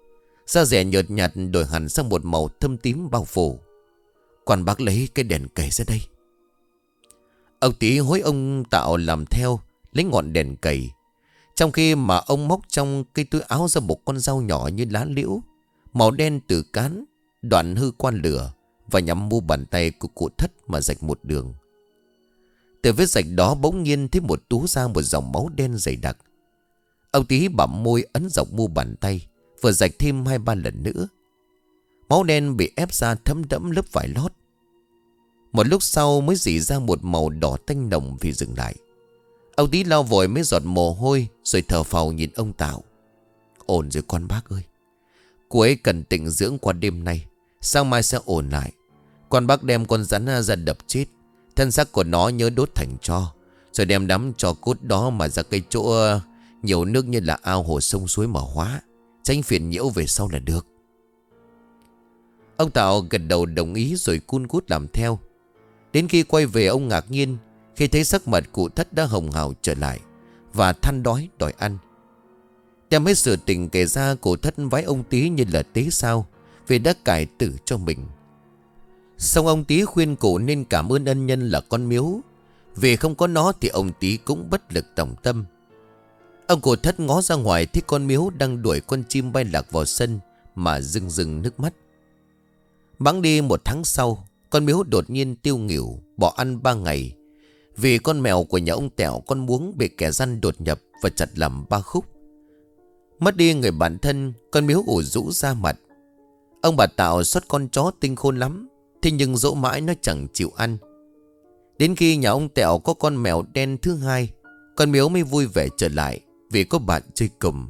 Da rẻ nhợt nhạt đổi hẳn sang một màu thâm tím bao phủ. Quan bác lấy cái đèn cầy ra đây. Ông Tí hối ông Tạo làm theo, lấy ngọn đèn cầy. Trong khi mà ông móc trong cái túi áo ra một con dao nhỏ như lá liễu, màu đen từ cán, đoạn hư quan lửa, và nhắm mu bàn tay của cụ Thất mà rạch một đường. Từ vết rạch đó bỗng nhiên thấy một túa ra một dòng máu đen dày đặc. Ông Tí bặm môi ấn dọc mu bàn tay, vừa rạch thêm 2-3 lần nữa. Máu đen bị ép ra thấm đẫm lớp vải lót. Một lúc sau mới rỉ ra một màu đỏ tanh nồng vì dừng lại. Ông Tí lau vội mấy giọt mồ hôi rồi thở phào nhìn ông Tạo. Ổn rồi con bác ơi. Cô ấy cần tịnh dưỡng qua đêm nay, sáng mai sẽ ổn lại. Con bác đem con rắn ra đập chết, thân xác của nó nhớ đốt thành tro, rồi đem đắm cho cốt đó mà ra cái chỗ nhiều nước như là ao hồ sông suối mà hóa, tránh phiền nhiễu về sau là được. Ông Tạo gật đầu đồng ý rồi cun cút làm theo. Đến khi quay về ông ngạc nhiên khi thấy sắc mặt cụ Thất đã hồng hào trở lại và than đói đòi ăn. Đem hết sự tình kể ra, cụ Thất vái ông Tí như là tế sao vì đã cải tử cho mình. Xong ông Tí khuyên cụ nên cảm ơn ân nhân là con miếu, vì không có nó thì ông Tí cũng bất lực tòng tâm. Ông cụ Thất ngó ra ngoài thấy con miếu đang đuổi con chim bay lạc vào sân mà rưng rưng nước mắt. Bẵng đi 1 tháng sau, con miếu đột nhiên tiêu nghỉu, bỏ ăn 3 ngày. Vì con mèo của nhà ông Tẹo con Muống bị kẻ gian đột nhập và chặt làm 3 khúc. Mất đi người bạn thân, con miếu ủ rũ ra mặt. Ông bà Tạo xót con chó tinh khôn lắm, thế nhưng dỗ mãi nó chẳng chịu ăn. Đến khi nhà ông Tẹo có con mèo đen thứ 2, con miếu mới vui vẻ trở lại vì có bạn chơi cùng.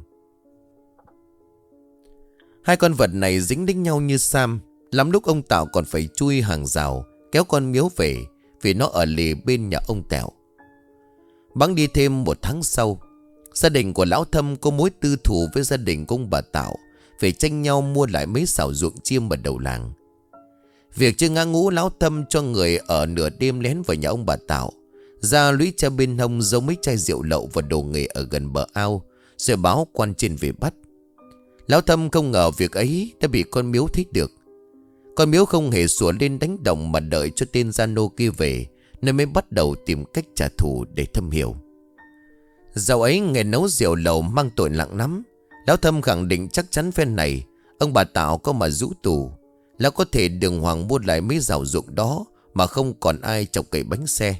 Hai con vật này dính đính nhau như sam. Lắm lúc ông Tạo còn phải chui hàng rào kéo con miếu về vì nó ở lì bên nhà ông Tẹo. Bẵng đi thêm 1 tháng sau, gia đình của lão Thâm có mối tư thù với gia đình của ông bà Tạo, phải tranh nhau mua lại mấy xào ruộng chiêm ở đầu làng. Việc chưa ngã ngũ, lão Thâm cho người ở nửa đêm lén vào nhà ông bà Tạo, ra lũy cha bên hông giấu mấy chai rượu lậu và đồ nghề ở gần bờ ao, rồi báo quan trên về bắt. Lão Thâm không ngờ việc ấy đã bị con miếu thấy được. Con miếu không hề sủa lên đánh đồng mà đợi cho tên gia nô kia về, nên mới bắt đầu tìm cách trả thù để Thâm hiểu. Dạo ấy nghề nấu rượu lậu mang tội nặng lắm. Lão Thâm khẳng định chắc chắn phen này ông bà Tạo có mà rũ tù, lão có thể đường hoàng mua lại mấy rào ruộng đó mà không còn ai chọc cậy bánh xe.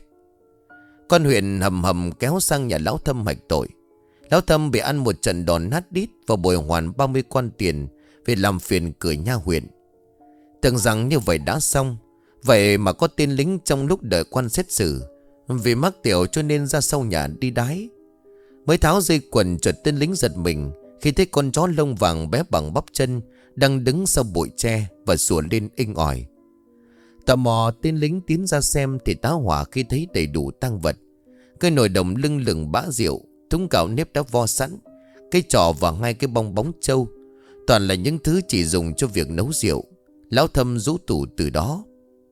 Con huyện hầm hầm kéo sang nhà lão Thâm hạch tội. Lão Thâm bị ăn một trận đòn nát đít và bồi hoàn 30 quan tiền vì làm phiền cửa nha huyện. Tưởng rằng như vậy đã xong, vậy mà có tên lính trong lúc đợi quan xét xử, vì mắc tiểu cho nên ra sau nhà đi đái. Mới tháo dây quần, chợt tên lính giật mình khi thấy con chó lông vàng bé bằng bắp chân đang đứng sau bụi tre và sủa lên inh ỏi. Tò mò tên lính tiến ra xem thì tá hỏa khi thấy đầy đủ tang vật: cái nồi đồng lưng lửng bã rượu, thúng gạo nếp đã vo sẵn, cái trò và 2 cái bong bóng trâu, toàn là những thứ chỉ dùng cho việc nấu rượu. Lão Thâm rũ tủ từ đó.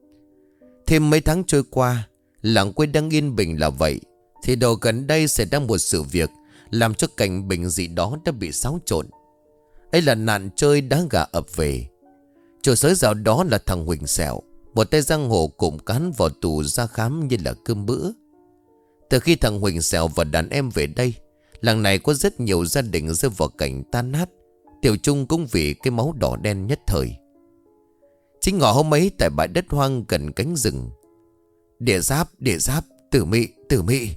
Thêm mấy tháng trôi qua, làng quê đang yên bình là vậy, thì đầu gần đây xảy ra một sự việc làm cho cảnh bình dị đó đã bị xáo trộn. Ấy là nạn chơi đá gà ập về. Chủ sới dạo đó là thằng Huỳnh Sẹo, một tay giang hồ cụm cán vào tù ra khám như là cơm bữa. Từ khi thằng Huỳnh Sẹo và đàn em về đây, làng này có rất nhiều gia đình rơi vào cảnh tan nát, tiểu chung cũng vì cái máu đỏ đen nhất thời. Chính ngọ hôm ấy, tại bãi đất hoang gần cánh rừng, địa giáp, tử mị.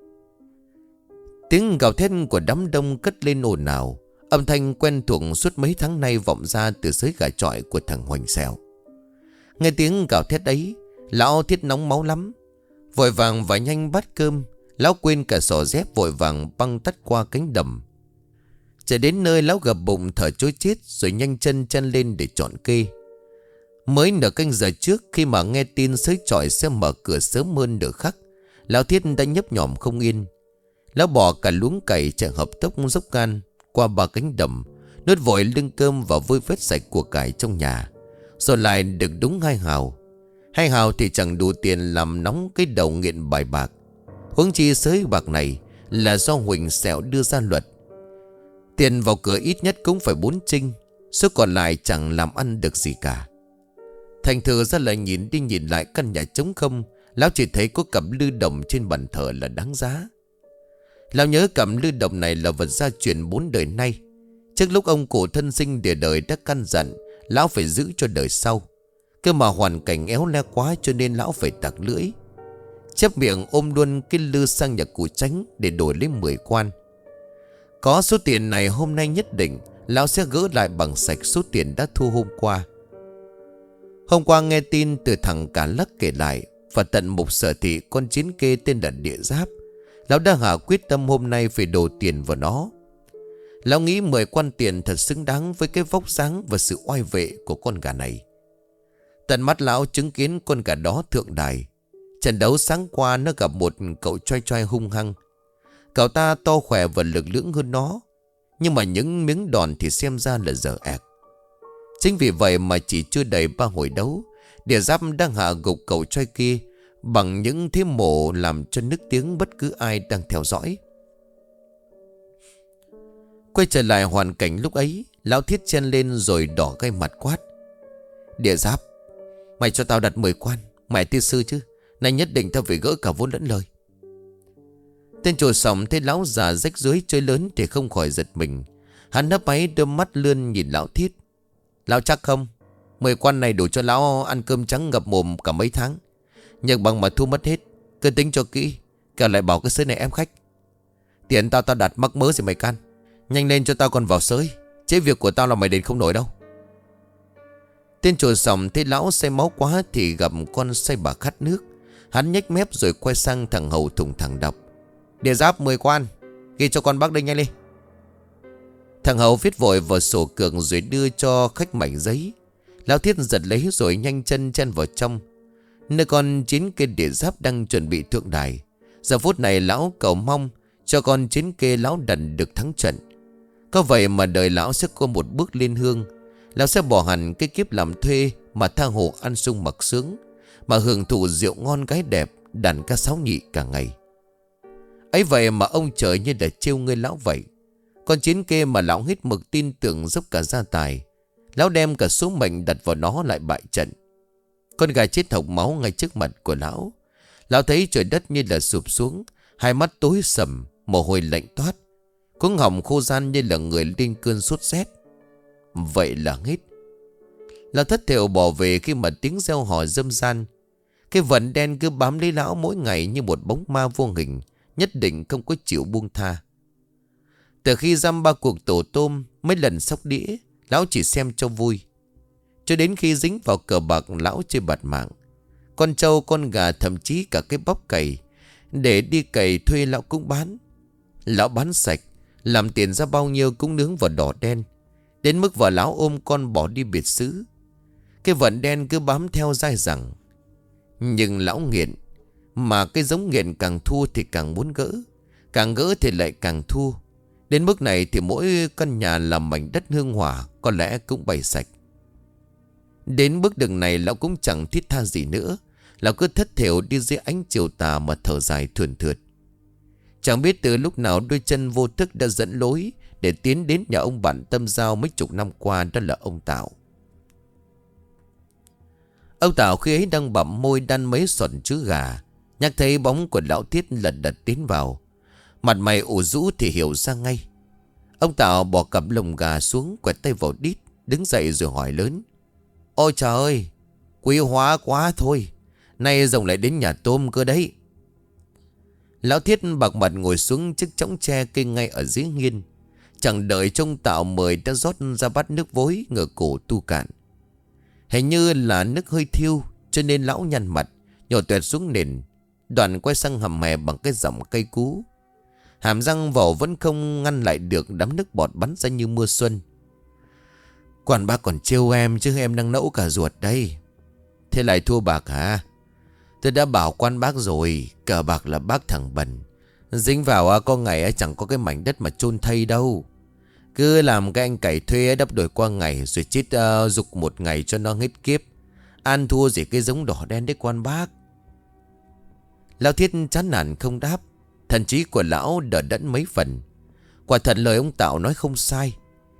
Tiếng gào thét của đám đông cất lên ồn ào, âm thanh quen thuộc suốt mấy tháng nay vọng ra từ sới gà chọi của thằng Huỳnh Sẹo. Nghe tiếng gào thét ấy, lão Thiết nóng máu lắm, vội vàng và nhanh bắt cơm. Lão quên cả xỏ dép, vội vàng băng tắt qua cánh đầm. Chạy đến nơi, lão gập bụng thở trối chết rồi nhanh chân chân lên để chọn kê. Mới nửa canh giờ trước, khi mà nghe tin sới chọi sẽ mở cửa sớm hơn nửa khắc, lão Thiết đã nhấp nhổm không yên. Lão bỏ cả luống cày chạy hợp tốc dốc gan qua 3 cánh đầm, nuốt vội lưng cơm và vơi vết sạch của cải trong nhà, rồi lại được đúng 2 hào. 2 hào thì chẳng đủ tiền làm nóng cái đầu nghiện bài bạc. Huống chi sới bạc này là do Huỳnh Sẹo đưa ra luật. Tiền vào cửa ít nhất cũng phải 4 trinh. Số còn lại chẳng làm ăn được gì cả. Thành thử ra là nhìn đi nhìn lại căn nhà trống không, lão chỉ thấy có cặp lư đồng trên bàn thờ là đáng giá. Lão nhớ cặp lư đồng này là vật gia truyền 4 đời nay. Trước lúc ông cụ thân sinh để đời đã căn dặn lão phải giữ cho đời sau. Cơ mà hoàn cảnh éo le quá cho nên lão phải tặc lưỡi. Chép miệng ôm luôn cái lư sang nhà cụ Tránh để đổi lấy 10 quan. Có số tiền này hôm nay nhất định lão sẽ gỡ lại bằng sạch số tiền đã thu hôm qua. Hôm qua nghe tin từ thằng Cả Lắc kể lại, và tận mục sở thị con chiến kê tên là Địa Giáp, lão đã hạ quyết tâm hôm nay phải đổ tiền vào nó. Lão nghĩ 10 quan tiền thật xứng đáng với cái vóc dáng và sự oai vệ của con gà này. Tận mắt lão chứng kiến con gà đó thượng đài. Trận đấu sáng qua nó gặp một cậu choi choi hung hăng. Cậu ta to khỏe và lực lưỡng hơn nó, nhưng mà những miếng đòn thì xem ra là dở ẹc. Chính vì vậy mà chỉ chưa đầy 3 hồi đấu, Địa Giáp đang hạ gục cậu choi kia bằng những thế mổ làm cho nức tiếng bất cứ ai đang theo dõi. Quay trở lại hoàn cảnh lúc ấy, lão Thiết chen lên rồi đỏ gai mặt quát: Địa Giáp, mày cho tao đặt 10 quan, mày tiên sư chứ, nay nhất định tao phải gỡ cả vốn lẫn lời. Tên trồ sòng thấy lão già rách rưới chơi lớn thì không khỏi giật mình. Hắn hấp máy đôi mắt lươn nhìn lão Thiết. Lão chắc không? 10 quan này đủ cho lão ăn cơm trắng ngập mồm cả mấy tháng. Nhưng bằng mà thu mất hết, cứ tính cho kỹ, kẻo lại bảo cái sới này em khách. Tiền tao đặt mắc mớ gì mày can. Nhanh lên cho tao còn vào sới, chế việc của tao là mày đền không nổi đâu. Tên trồ sòng thấy lão say máu quá thì gặp con say bà khát nước. Hắn nhếch mép rồi quay sang thằng hầu thùng thẳng đọc: Địa Giáp 10 quan, ghi cho con bác đây nhanh lên. Thằng hầu viết vội vào sổ cược rồi đưa cho khách mảnh giấy. Lão Thiết giật lấy rồi nhanh chân chen vào trong, nơi con chiến kê Địa Giáp đang chuẩn bị thượng đài. Giờ phút này lão cầu mong cho con chiến kê lão đần được thắng trận. Có vậy mà đời lão sẽ có một bước lên hương. Lão sẽ bỏ hẳn cái kiếp làm thuê mà tha hồ ăn sung mặc sướng, mà hưởng thụ rượu ngon gái đẹp, đàn ca sáo nhị cả ngày. Ấy vậy mà ông trời như là trêu ngươi lão vậy. Con chiến kê mà lão hết mực tin tưởng dốc cả gia tài, lão đem cả số mệnh đặt vào nó lại bại trận. Con gà chết hộc máu ngay trước mặt của lão. Lão thấy trời đất như là sụp xuống, hai mắt tối sầm, mồ hôi lạnh toát, cuống họng khô ran như là người lên cơn sốt rét. Vậy là hết. Lão thất thểu bỏ về khi mà tiếng reo hò râm ran. Cái vần đen cứ bám lấy lão mỗi ngày như một bóng ma vô hình, nhất định không có chịu buông tha. Từ khi giam 3 cuộc tổ tôm, mấy lần sóc đĩa, lão chỉ xem cho vui. Cho đến khi dính vào cờ bạc, lão chơi bạt mạng. Con trâu con gà thậm chí cả cái bắp cày để đi cày thuê lão cũng bán. Lão bán sạch, làm tiền ra bao nhiêu cũng nướng vào đỏ đen, đến mức vợ lão ôm con bỏ đi biệt xứ. Cái vận đen cứ bám theo dai dẳng. Nhưng lão nghiện, mà cái giống nghiện càng thua thì càng muốn gỡ, càng gỡ thì lại càng thua. Đến mức này thì mỗi căn nhà làm mảnh đất hương hỏa có lẽ cũng bày sạch. Đến bước đường này lão cũng chẳng thiết tha gì nữa. Lão cứ thất thểu đi dưới ánh chiều tà mà thở dài thườn thượt. Chẳng biết từ lúc nào đôi chân vô thức đã dẫn lối để tiến đến nhà ông bạn tâm giao mấy chục năm qua, đó là ông Tạo. Ông Tạo khi ấy đang bặm môi đan mấy sọt trứng gà, nhắc thấy bóng của lão Thiết lật đật tiến vào. Mặt mày ủ rũ thì hiểu ra ngay. Ông Tạo bỏ cặp lồng gà xuống, quẹt tay vào đít, đứng dậy rồi hỏi lớn: Ôi trời ơi, quý hóa quá thôi, nay rồng lại đến nhà tôm cơ đấy. Lão Thiết bạc mặt ngồi xuống chiếc chõng tre cây ngay ở dưới hiên. Chẳng đợi trông Tạo mời đã rót ra bát nước vối, ngửa cổ tu cạn. Hình như là nước hơi thiêu cho nên lão nhăn mặt, nhổ tuẹt xuống nền. Đoạn quay sang hầm hè bằng cái giọng cay cú. Hàm răng vỏ vẫn không ngăn lại được đám nước bọt bắn ra như mưa xuân. Quản bác còn trêu em chứ, em đang nẫu cả ruột đây. Thế lại thua bạc hả? Tôi đã bảo quan bác rồi, cờ bạc là bác thằng bần. Dính vào có ngày chẳng có cái mảnh đất mà chôn thây đâu. Cứ làm cái anh cày thuê đắp đổi qua ngày, rồi chết dục một ngày cho nó hết kiếp. Ăn thua gì cái giống đỏ đen đấy quan bác. Lão Thiết chán nản không đáp. Thần trí của lão đờ đẫn mấy phần. Quả thật lời ông Tạo nói không sai.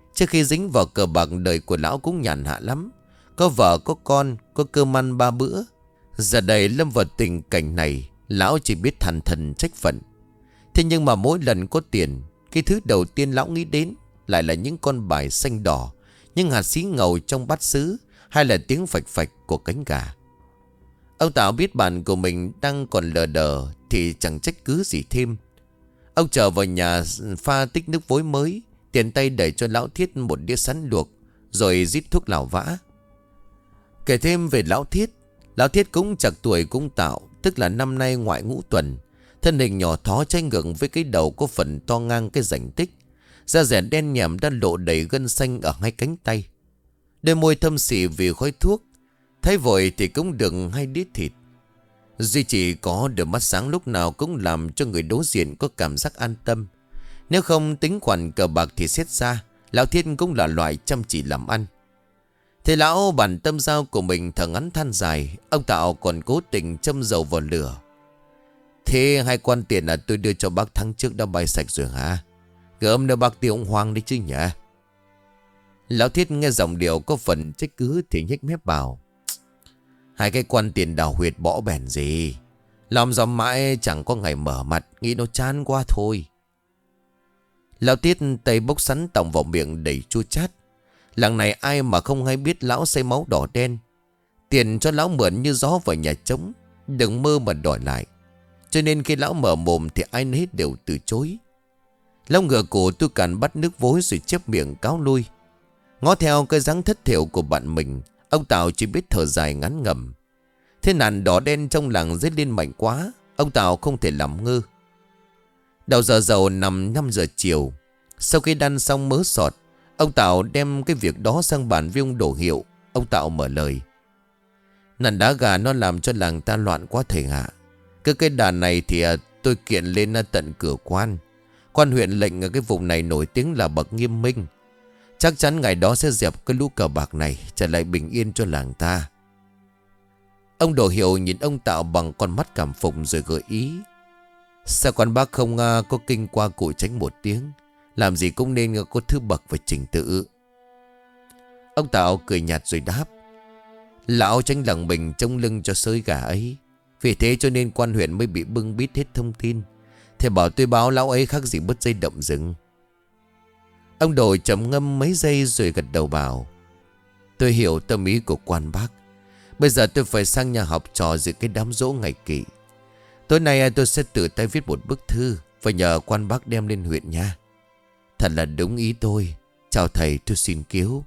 Trước khi dính vào cờ bạc, đời của lão cũng nhàn hạ lắm. Có vợ có con, có cơm ăn 3 bữa. Giờ đây lâm vào tình cảnh này, lão chỉ biết than thần trách phận. Thế nhưng mà mỗi lần có tiền, cái thứ đầu tiên lão nghĩ đến lại là những con bài xanh đỏ, những hạt xí ngầu trong bát sứ, hay là tiếng phạch phạch của cánh gà. Ông Tảo biết bạn của mình đang còn lờ đờ thì chẳng trách cứ gì thêm. Ông trở vào nhà pha tích nước vối mới, tiền tay đẩy cho lão Thiết một đĩa sắn luộc, rồi rít thuốc lào vã. Kể thêm về lão Thiết cũng chạc tuổi cũng Tạo, tức là năm nay ngoại ngũ tuần. Thân hình nhỏ thó trái ngược với cái đầu có phần to ngang cái rảnh tích. Da dẻ đen nhẻm đã lộ đầy gân xanh ở hai cánh tay. Đôi môi thâm xỉ vì khói thuốc. Thấy vội thì cũng đừng hay đít thịt. Duy chỉ có đôi mắt sáng lúc nào cũng làm cho người đối diện có cảm giác an tâm. Nếu không tính khoản cờ bạc thì xét ra, lão Thiết cũng là loại chăm chỉ làm ăn. Thế lão bản tâm giao của mình thở ngắn than dài. Ông Tạo còn cố tình châm dầu vào lửa. Thế 2 quan tiền là tôi đưa cho bác tháng trước đã bay sạch rồi hả? Gớm đâu bác tiêu ông Hoang đấy chứ nhỉ? Lão Thiết nghe giọng điệu có phần trách cứ thì nhếch mép bảo: 2 cái quan tiền đào huyệt bỏ bèn gì. Lòng dòm mãi chẳng có ngày mở mặt, nghĩ nó chán quá thôi. Lão Thiết tay bốc sắn tòng vào miệng đầy chua chát. Làng này ai mà không hay biết lão say máu đỏ đen. Tiền cho lão mượn như gió vào nhà trống, đừng mơ mà đòi lại. Cho nên khi lão mở mồm thì ai nấy đều từ chối. Lão ngửa cổ tôi càn bắt nước vối rồi chép miệng cáo lui. Ngó theo cái dáng thất thiểu của bạn mình, ông Tào chỉ biết thở dài ngắn ngầm. Thế nạn đỏ đen trong làng dấy lên mạnh quá, ông Tào không thể làm ngơ. Đầu giờ dầu nằm 5 giờ chiều. Sau khi đan xong mớ sọt, ông Tào đem cái việc đó sang bàn với ông Đồ Hiệu. Ông Tào mở lời: Nạn đá gà nó làm cho làng ta loạn quá thầy ạ. Cứ cái đàn này thì tôi kiện lên tận cửa quan. Quan huyện lệnh ở cái vùng này nổi tiếng là bậc nghiêm minh. Chắc chắn ngày đó sẽ dẹp cái lũ cờ bạc này, trở lại bình yên cho làng ta. Ông Đồ Hiệu nhìn ông Tạo bằng con mắt cảm phục rồi gợi ý: Sao quan bác không có kinh qua cụ Tránh một tiếng? Làm gì cũng nên có thứ bậc và trình tự. Ông Tạo cười nhạt rồi đáp: Lão Tránh lặng mình trông lưng cho sới gà ấy. Vì thế cho nên quan huyện mới bị bưng bít hết thông tin. Thế bảo tôi báo lão ấy khác gì bứt dây động rừng. Ông Đồ trầm ngâm mấy giây rồi gật đầu bảo: Tôi hiểu tâm ý của quan bác. Bây giờ tôi phải sang nhà học trò dự cái đám giỗ ngày kỷ. Tối nay tôi sẽ tự tay viết một bức thư, và nhờ quan bác đem lên huyện nha. Thật là đúng ý tôi. Chào thầy, tôi xin cứu.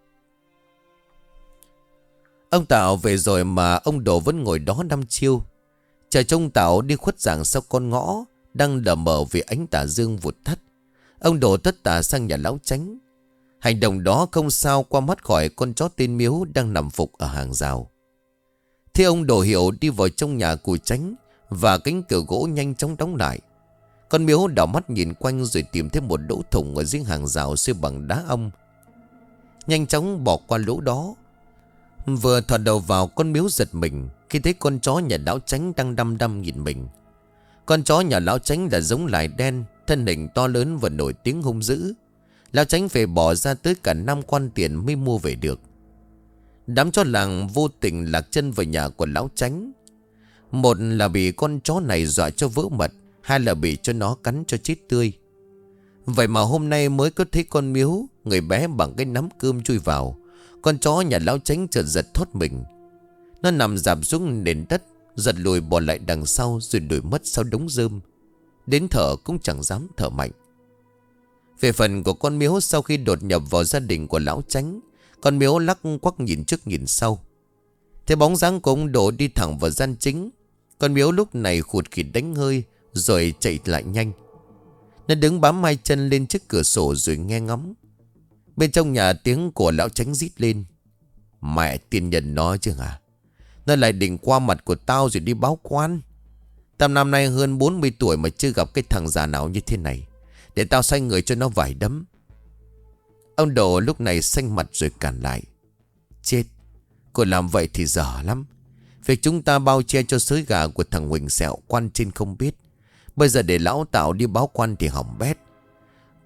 Ông Tạo về rồi mà ông Đồ vẫn ngồi đó đăm chiêu. Chờ trông Tạo đi khuất dạng sau con ngõ đang đờ mờ vì ánh tà dương vụt tắt. Ông Đồ tất tả sang nhà lão Tránh. Hành động đó không sao qua mắt khỏi con chó tên Miếu đang nằm phục ở hàng rào. Thế ông Đồ Hiệu đi vào trong nhà cụ Tránh, và cánh cửa gỗ nhanh chóng đóng lại. Con Miếu đảo mắt nhìn quanh rồi tìm thấy một lỗ thủng ở dưới hàng rào xây bằng đá ong. Nhanh chóng bỏ qua lỗ đó. Vừa thò đầu vào, con Miếu giật mình khi thấy con chó nhà lão Tránh đang đăm đăm nhìn mình. Con chó nhà lão Tránh là giống lải đen, thân hình to lớn và nổi tiếng hung dữ. Lão Tránh phải bỏ ra tới cả 5 quan tiền mới mua về được. Đám chó làng vô tình lạc chân vào nhà của lão Tránh. Một là bị con chó này dọa cho vỡ mật, hai là bị cho nó cắn cho chết tươi. Vậy mà hôm nay mới có thấy con Miếu, người bé bằng cái nắm cơm chui vào. Con chó nhà lão Tránh chợt giật thót mình. Nó nằm rạp xuống nền đất, giật lùi bỏ lại đằng sau rồi đuổi mất sau đống rơm. Đến thở cũng chẳng dám thở mạnh. Về phần của con Miếu, sau khi đột nhập vào gia đình của lão Tránh, con Miếu lắc quắc nhìn trước nhìn sau. Thế bóng dáng của ông Đồ đi thẳng vào gian chính. Con Miếu lúc này khụt khịt đánh hơi rồi chạy lại nhanh. Nó đứng bám hai chân lên trước cửa sổ rồi nghe ngóng. Bên trong nhà tiếng của lão Tránh rít lên: Mẹ tiên nhân nói chứ hả? Nó lại định qua mặt của tao rồi đi báo quan. Tầm năm nay hơn 40 tuổi mà chưa gặp cái thằng già nào như thế này. Để tao sai người cho nó vài đấm. Ông Đồ lúc này xanh mặt rồi cản lại: Chết, cô làm vậy thì dở lắm. Việc chúng ta bao che cho sới gà của thằng Huỳnh Sẹo quan trên không biết. Bây giờ để lão Tạo đi báo quan thì hỏng bét.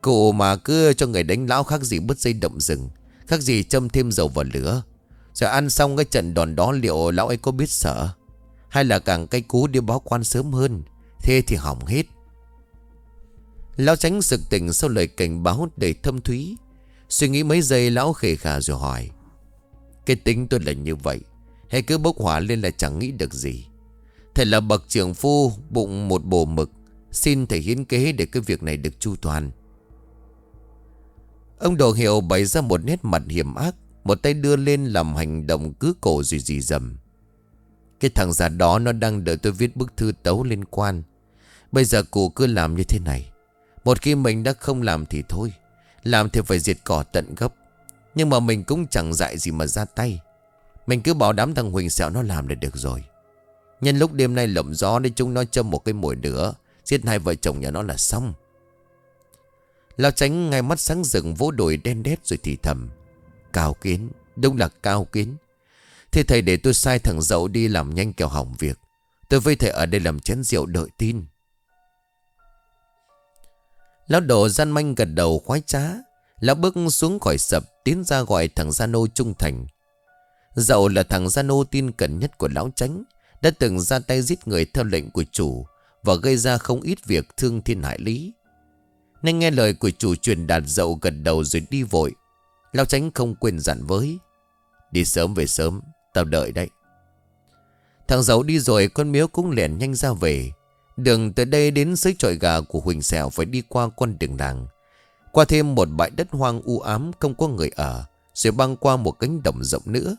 Cụ mà cứ cho người đánh lão khác gì bứt dây động rừng, khác gì châm thêm dầu vào lửa. Rồi ăn xong cái trận đòn đó liệu lão ấy có biết sợ, hay là càng cây cú đi báo quan sớm hơn? Thế thì hỏng hết. Lão Chánh sực tỉnh sau lời cảnh báo đầy thâm thúy. Suy nghĩ mấy giây lão khề khà rồi hỏi: cái tính tôi là như vậy, hay cứ bốc hỏa lên là chẳng nghĩ được gì. Thầy là bậc trưởng phu bụng một bồ mực, xin thầy hiến kế để cái việc này được chu toàn. Ông Đồ Hiệu bày ra một nét mặt hiểm ác, một tay đưa lên làm hành động cứ cổ rồi rì rầm: cái thằng già đó nó đang đợi tôi viết bức thư tấu lên quan. Bây giờ cụ cứ làm như thế này, một khi mình đã không làm thì thôi, làm thì phải diệt cỏ tận gốc. Nhưng mà mình cũng chẳng dại gì mà ra tay. Mình cứ bảo đám thằng Huỳnh Sẹo nó làm là được rồi. Nhân lúc đêm nay lộng gió để chúng nó châm một cái mồi nữa, giết hai vợ chồng nhà nó là xong. Lão Chánh ngay mắt sáng rừng vỗ đùi đen đét rồi thì thầm: cao kiến, đúng là cao kiến. Thế thầy để tôi sai thằng Dậu đi làm nhanh kẻo hỏng việc. Tôi với thầy ở đây làm chén rượu đợi tin. Lão Đồ gian manh gật đầu khoái trá. Lão bước xuống khỏi sập, tiến ra gọi thằng Gia Nô trung thành. Dậu là thằng Gia Nô tin cẩn nhất của Lão Chánh, đã từng ra tay giết người theo lệnh của chủ và gây ra không ít việc thương thiên hại lý. Nên nghe lời của chủ truyền đạt, Dậu gật đầu rồi đi vội. Lão Chánh không quên dặn với: đi sớm về sớm, tao đợi đấy. Thằng Dậu đi rồi, con Miếu cũng lẻn nhanh ra về. Đường từ đây đến dưới chọi gà của Huỳnh Sẹo phải đi qua con đường làng, qua thêm một bãi đất hoang u ám không có người ở, rồi băng qua một cánh đồng rộng nữa.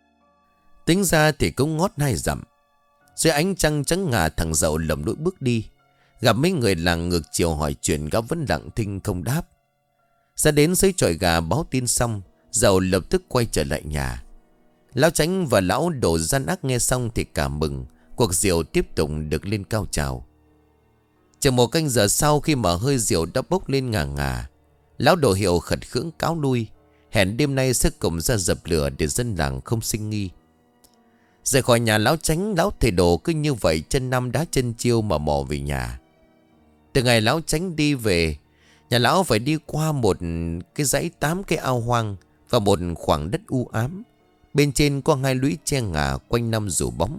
Tính ra thì cũng ngót 2 dặm. Dưới ánh trăng trắng ngà, thằng Dậu lầm lũi bước đi. Gặp mấy người làng ngược chiều hỏi chuyện, gã vẫn lặng thinh không đáp. Ra đến dưới chọi gà báo tin xong, Dậu lập tức quay trở lại nhà. Lão Chánh và lão Đồ gian ác nghe xong thì cảm mừng. Cuộc rượu tiếp tục được lên cao trào. Chừng 1 canh giờ sau, khi mà hơi rượu đã bốc lên ngà ngà, lão Đồ Hiệu khật khưỡng cáo lui, hẹn đêm nay sẽ cùng ra dập lửa để dân làng không sinh nghi. Rời khỏi nhà lão Chánh, lão thầy Đồ cứ như vậy chân năm đá chân chiêu mà mò về nhà. Từ ngày lão Chánh đi về, nhà lão phải đi qua một cái dãy 8 cái ao hoang và một khoảng đất u ám. Bên trên có 2 lũy tre ngà quanh năm rủ bóng.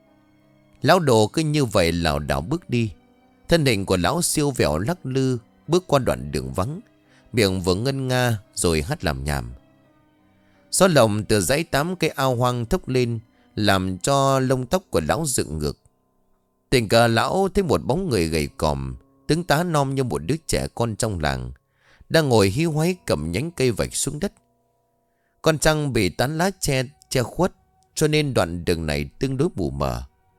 Lão Đồ cứ như vậy lảo đảo bước đi. Thân hình của lão siêu vẹo lắc lư bước qua đoạn đường vắng, miệng vừa ngân nga rồi hắt làm nhảm. Gió lồng từ dãy 8 cái ao hoang thốc lên, làm cho lông tóc của lão dựng ngược. Tình cờ lão thấy một bóng người gầy còm, tướng tá non như một đứa trẻ con trong làng, đang ngồi hí hoáy cầm nhánh cây vạch xuống đất. Con trăng bị tán lá che khuất, cho nên đoạn đường này tương đối mù mờ.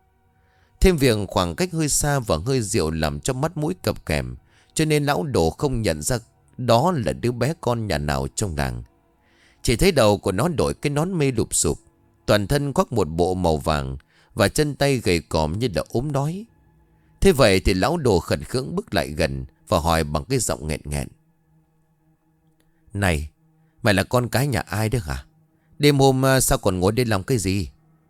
Thêm việc khoảng cách hơi xa và hơi rượu làm cho mắt mũi cập kèm, cho nên lão Đồ không nhận ra đó là đứa bé con nhà nào trong làng. Chỉ thấy đầu của nó đội cái nón mê lụp xụp, toàn thân khoác một bộ màu vàng và chân tay gầy còm như là ốm đói. Thế vậy thì lão Đồ khẩn khưỡng bước lại gần và hỏi bằng cái giọng nghẹn nghẹn: này, mày là con cái nhà ai đấy hả? Đêm hôm sao còn ngồi đây làm cái gì?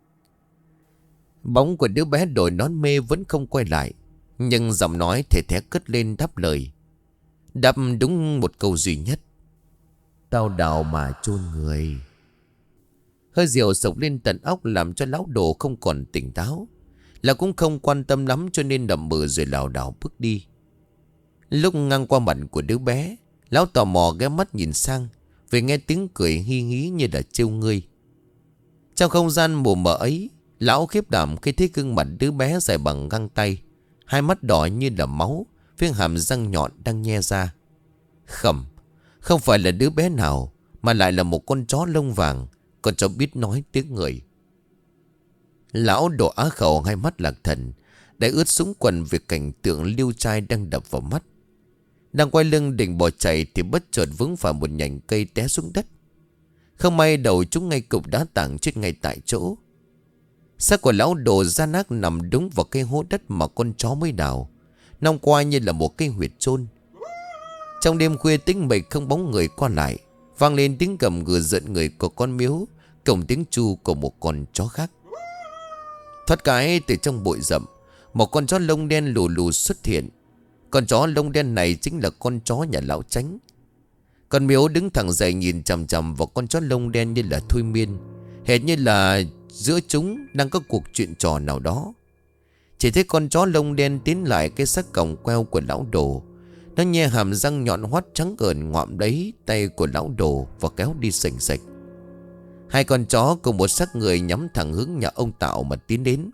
Bóng của đứa bé đội nón mê vẫn không quay lại, nhưng giọng nói thè thé cất lên đáp lời. Đáp đúng một câu duy nhất: tao đào mà chôn người. Hơi rượu sộc lên tận óc làm cho lão Đồ không còn tỉnh táo. Là cũng không quan tâm lắm, cho nên nằm bờ rồi lảo đảo bước đi. Lúc ngang qua mặt của đứa bé, lão tò mò ghé mắt nhìn sang, vì nghe tiếng cười hi hí như là trêu ngươi. Trong không gian mù mờ ấy, lão khiếp đảm khi thấy gương mặt đứa bé dài bằng găng tay, 2 mắt đỏ như là máu, phía hàm răng nhọn đang nhe ra. Khẩm, không phải là đứa bé nào, mà lại là một con chó lông vàng, con chó biết nói tiếng người. Lão Đồ á khẩu, 2 mắt lạc thần, đã ướt sũng quần vì cảnh tượng liêu trai đang đập vào mắt. Đang quay lưng định bỏ chạy thì bất chợt vướng phải một nhành cây té xuống đất. Không may đầu trúng ngay cục đá tảng, chết ngay tại chỗ. Xác của lão Đồ gian ác nằm đúng vào cây hố đất mà con chó mới đào, nong qua như là một cây huyệt chôn. Trong đêm khuya tĩnh mịch không bóng người qua lại, vang lên tiếng gầm gừ giận người của con Miếu, cùng tiếng chu của một con chó khác. Thoát cái từ trong bụi rậm, một con chó lông đen lù lù xuất hiện. Con chó lông đen này chính là con chó nhà lão Chánh. Con Miếu đứng thẳng dậy nhìn chằm chằm vào con chó lông đen như là thôi miên, hệt như là giữa chúng đang có cuộc chuyện trò nào đó. Chỉ thấy con chó lông đen tiến lại cái xác còng queo của lão Đồ. Nó nhe hàm răng nhọn hoắt trắng ờn ngoạm lấy tay của lão Đồ và kéo đi sành sạch. Hai con chó cùng một xác người nhắm thẳng hướng nhà ông Tạo mà tiến đến.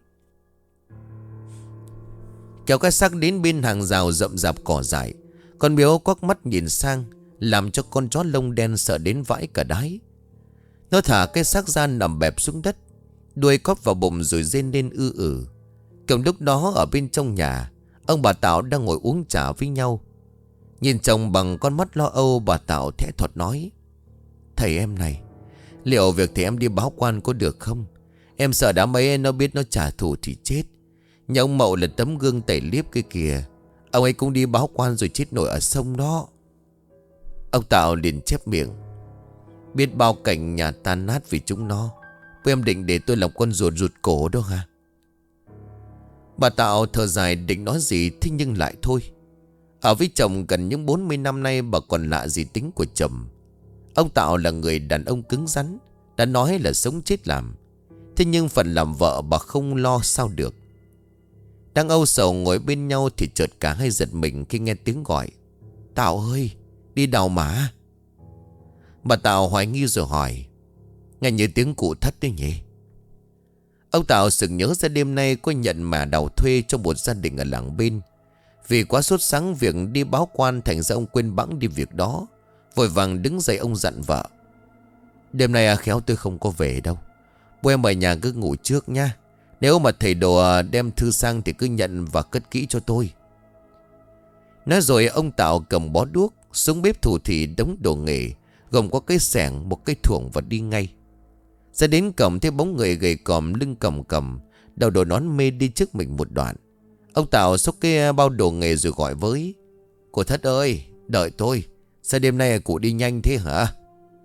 Kéo cái xác đến bên hàng rào rậm rạp cỏ dại, con Miếu quắc mắt nhìn sang, làm cho con chó lông đen sợ đến vãi cả đáy. Nó thả cái xác ra nằm bẹp xuống đất, đuôi cóp vào bụng rồi rên lên ư ử. Cùng lúc đó ở bên trong nhà, ông bà Tạo đang ngồi uống trà với nhau. Nhìn chồng bằng con mắt lo âu, bà Tạo thẽ thọt nói: "Thầy em này, liệu việc thì em đi báo quan có được không? Em sợ đám ấy nó biết nó trả thù thì chết. Nhà ông Mậu là tấm gương tẩy liếp kia kìa. Ông ấy cũng đi báo quan rồi chết nổi ở sông đó." Ông Tạo liền chép miệng: "Biết bao cảnh nhà tan nát vì chúng nó. Bố em định để tôi làm con ruột rụt cổ đâu hả?" Bà Tạo thở dài định nói gì, thế nhưng lại thôi. Ở với chồng gần những 40 năm nay, bà còn lạ gì tính của chồng. Ông Tạo là người đàn ông cứng rắn, đã nói là sống chết làm. Thế nhưng phần làm vợ bà không lo sao được. Đang âu sầu ngồi bên nhau thì chợt cả hai giật mình khi nghe tiếng gọi: "Tạo ơi, đi đâu mà?" Bà Tạo hoài nghi rồi hỏi: "Nghe như tiếng cụ thất đấy nhỉ?" Ông Tạo sực nhớ ra đêm nay có nhận mà đào thuê cho một gia đình ở làng bên. Vì quá sốt sắng việc đi báo quan, thành ra ông quên bẵng đi việc đó. Vội vàng đứng dậy ông dặn vợ: "Đêm nay khéo tôi không có về đâu. Bố em ở nhà cứ ngủ trước nha. Nếu mà thầy đồ đem thư sang thì cứ nhận và cất kỹ cho tôi." Nói rồi ông Tạo cầm bó đuốc xuống bếp thủ thị đống đồ nghề, gồm có cái xẻng, một cái thuồng và đi ngay. Ra đến cổng thấy bóng người gầy còm, lưng cầm cầm, đầu đội nón mê đi trước mình một đoạn. Ông Tạo xốc cái bao đồ nghề rồi gọi với: "Cô Thất ơi, đợi tôi. Sao đêm nay cụ đi nhanh thế hả?"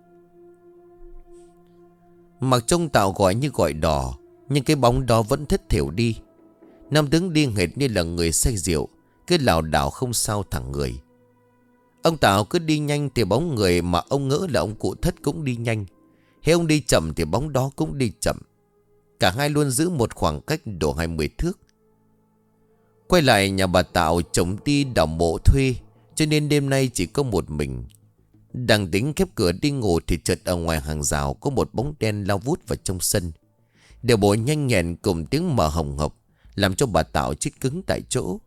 Mặc trông Tạo gọi như gọi đò, nhưng cái bóng đó vẫn thất thểu đi. Nam tướng đi hệt như là người say rượu, cứ lảo đảo không sao thẳng người. Ông Tạo cứ đi nhanh thì bóng người mà ông ngỡ là ông cụ Thất cũng đi nhanh. Thế ông đi chậm thì bóng đó cũng đi chậm. Cả hai luôn giữ một khoảng cách độ 20 thước. Quay lại nhà bà Tạo, chồng đi đào mộ thuê, cho nên đêm nay chỉ có một mình. Đang tính khép cửa đi ngủ thì chợt ở ngoài hàng rào có một bóng đen lao vút vào trong sân. Điều bộ nhanh nhẹn cùng tiếng mở hồng hộc làm cho bà Tạo chết cứng tại chỗ.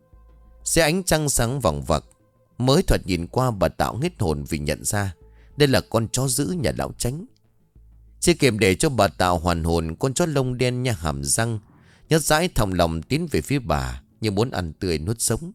Xe ánh trăng sáng vòng vặc, mới thoạt nhìn qua bà Tạo hết hồn vì nhận ra đây là con chó dữ nhà lão Chánh. Chưa kịp để cho bà Tạo hoàn hồn, con chó lông đen nha hàm răng nhát dãi thòng lòng tiến về phía bà như muốn ăn tươi nuốt sống.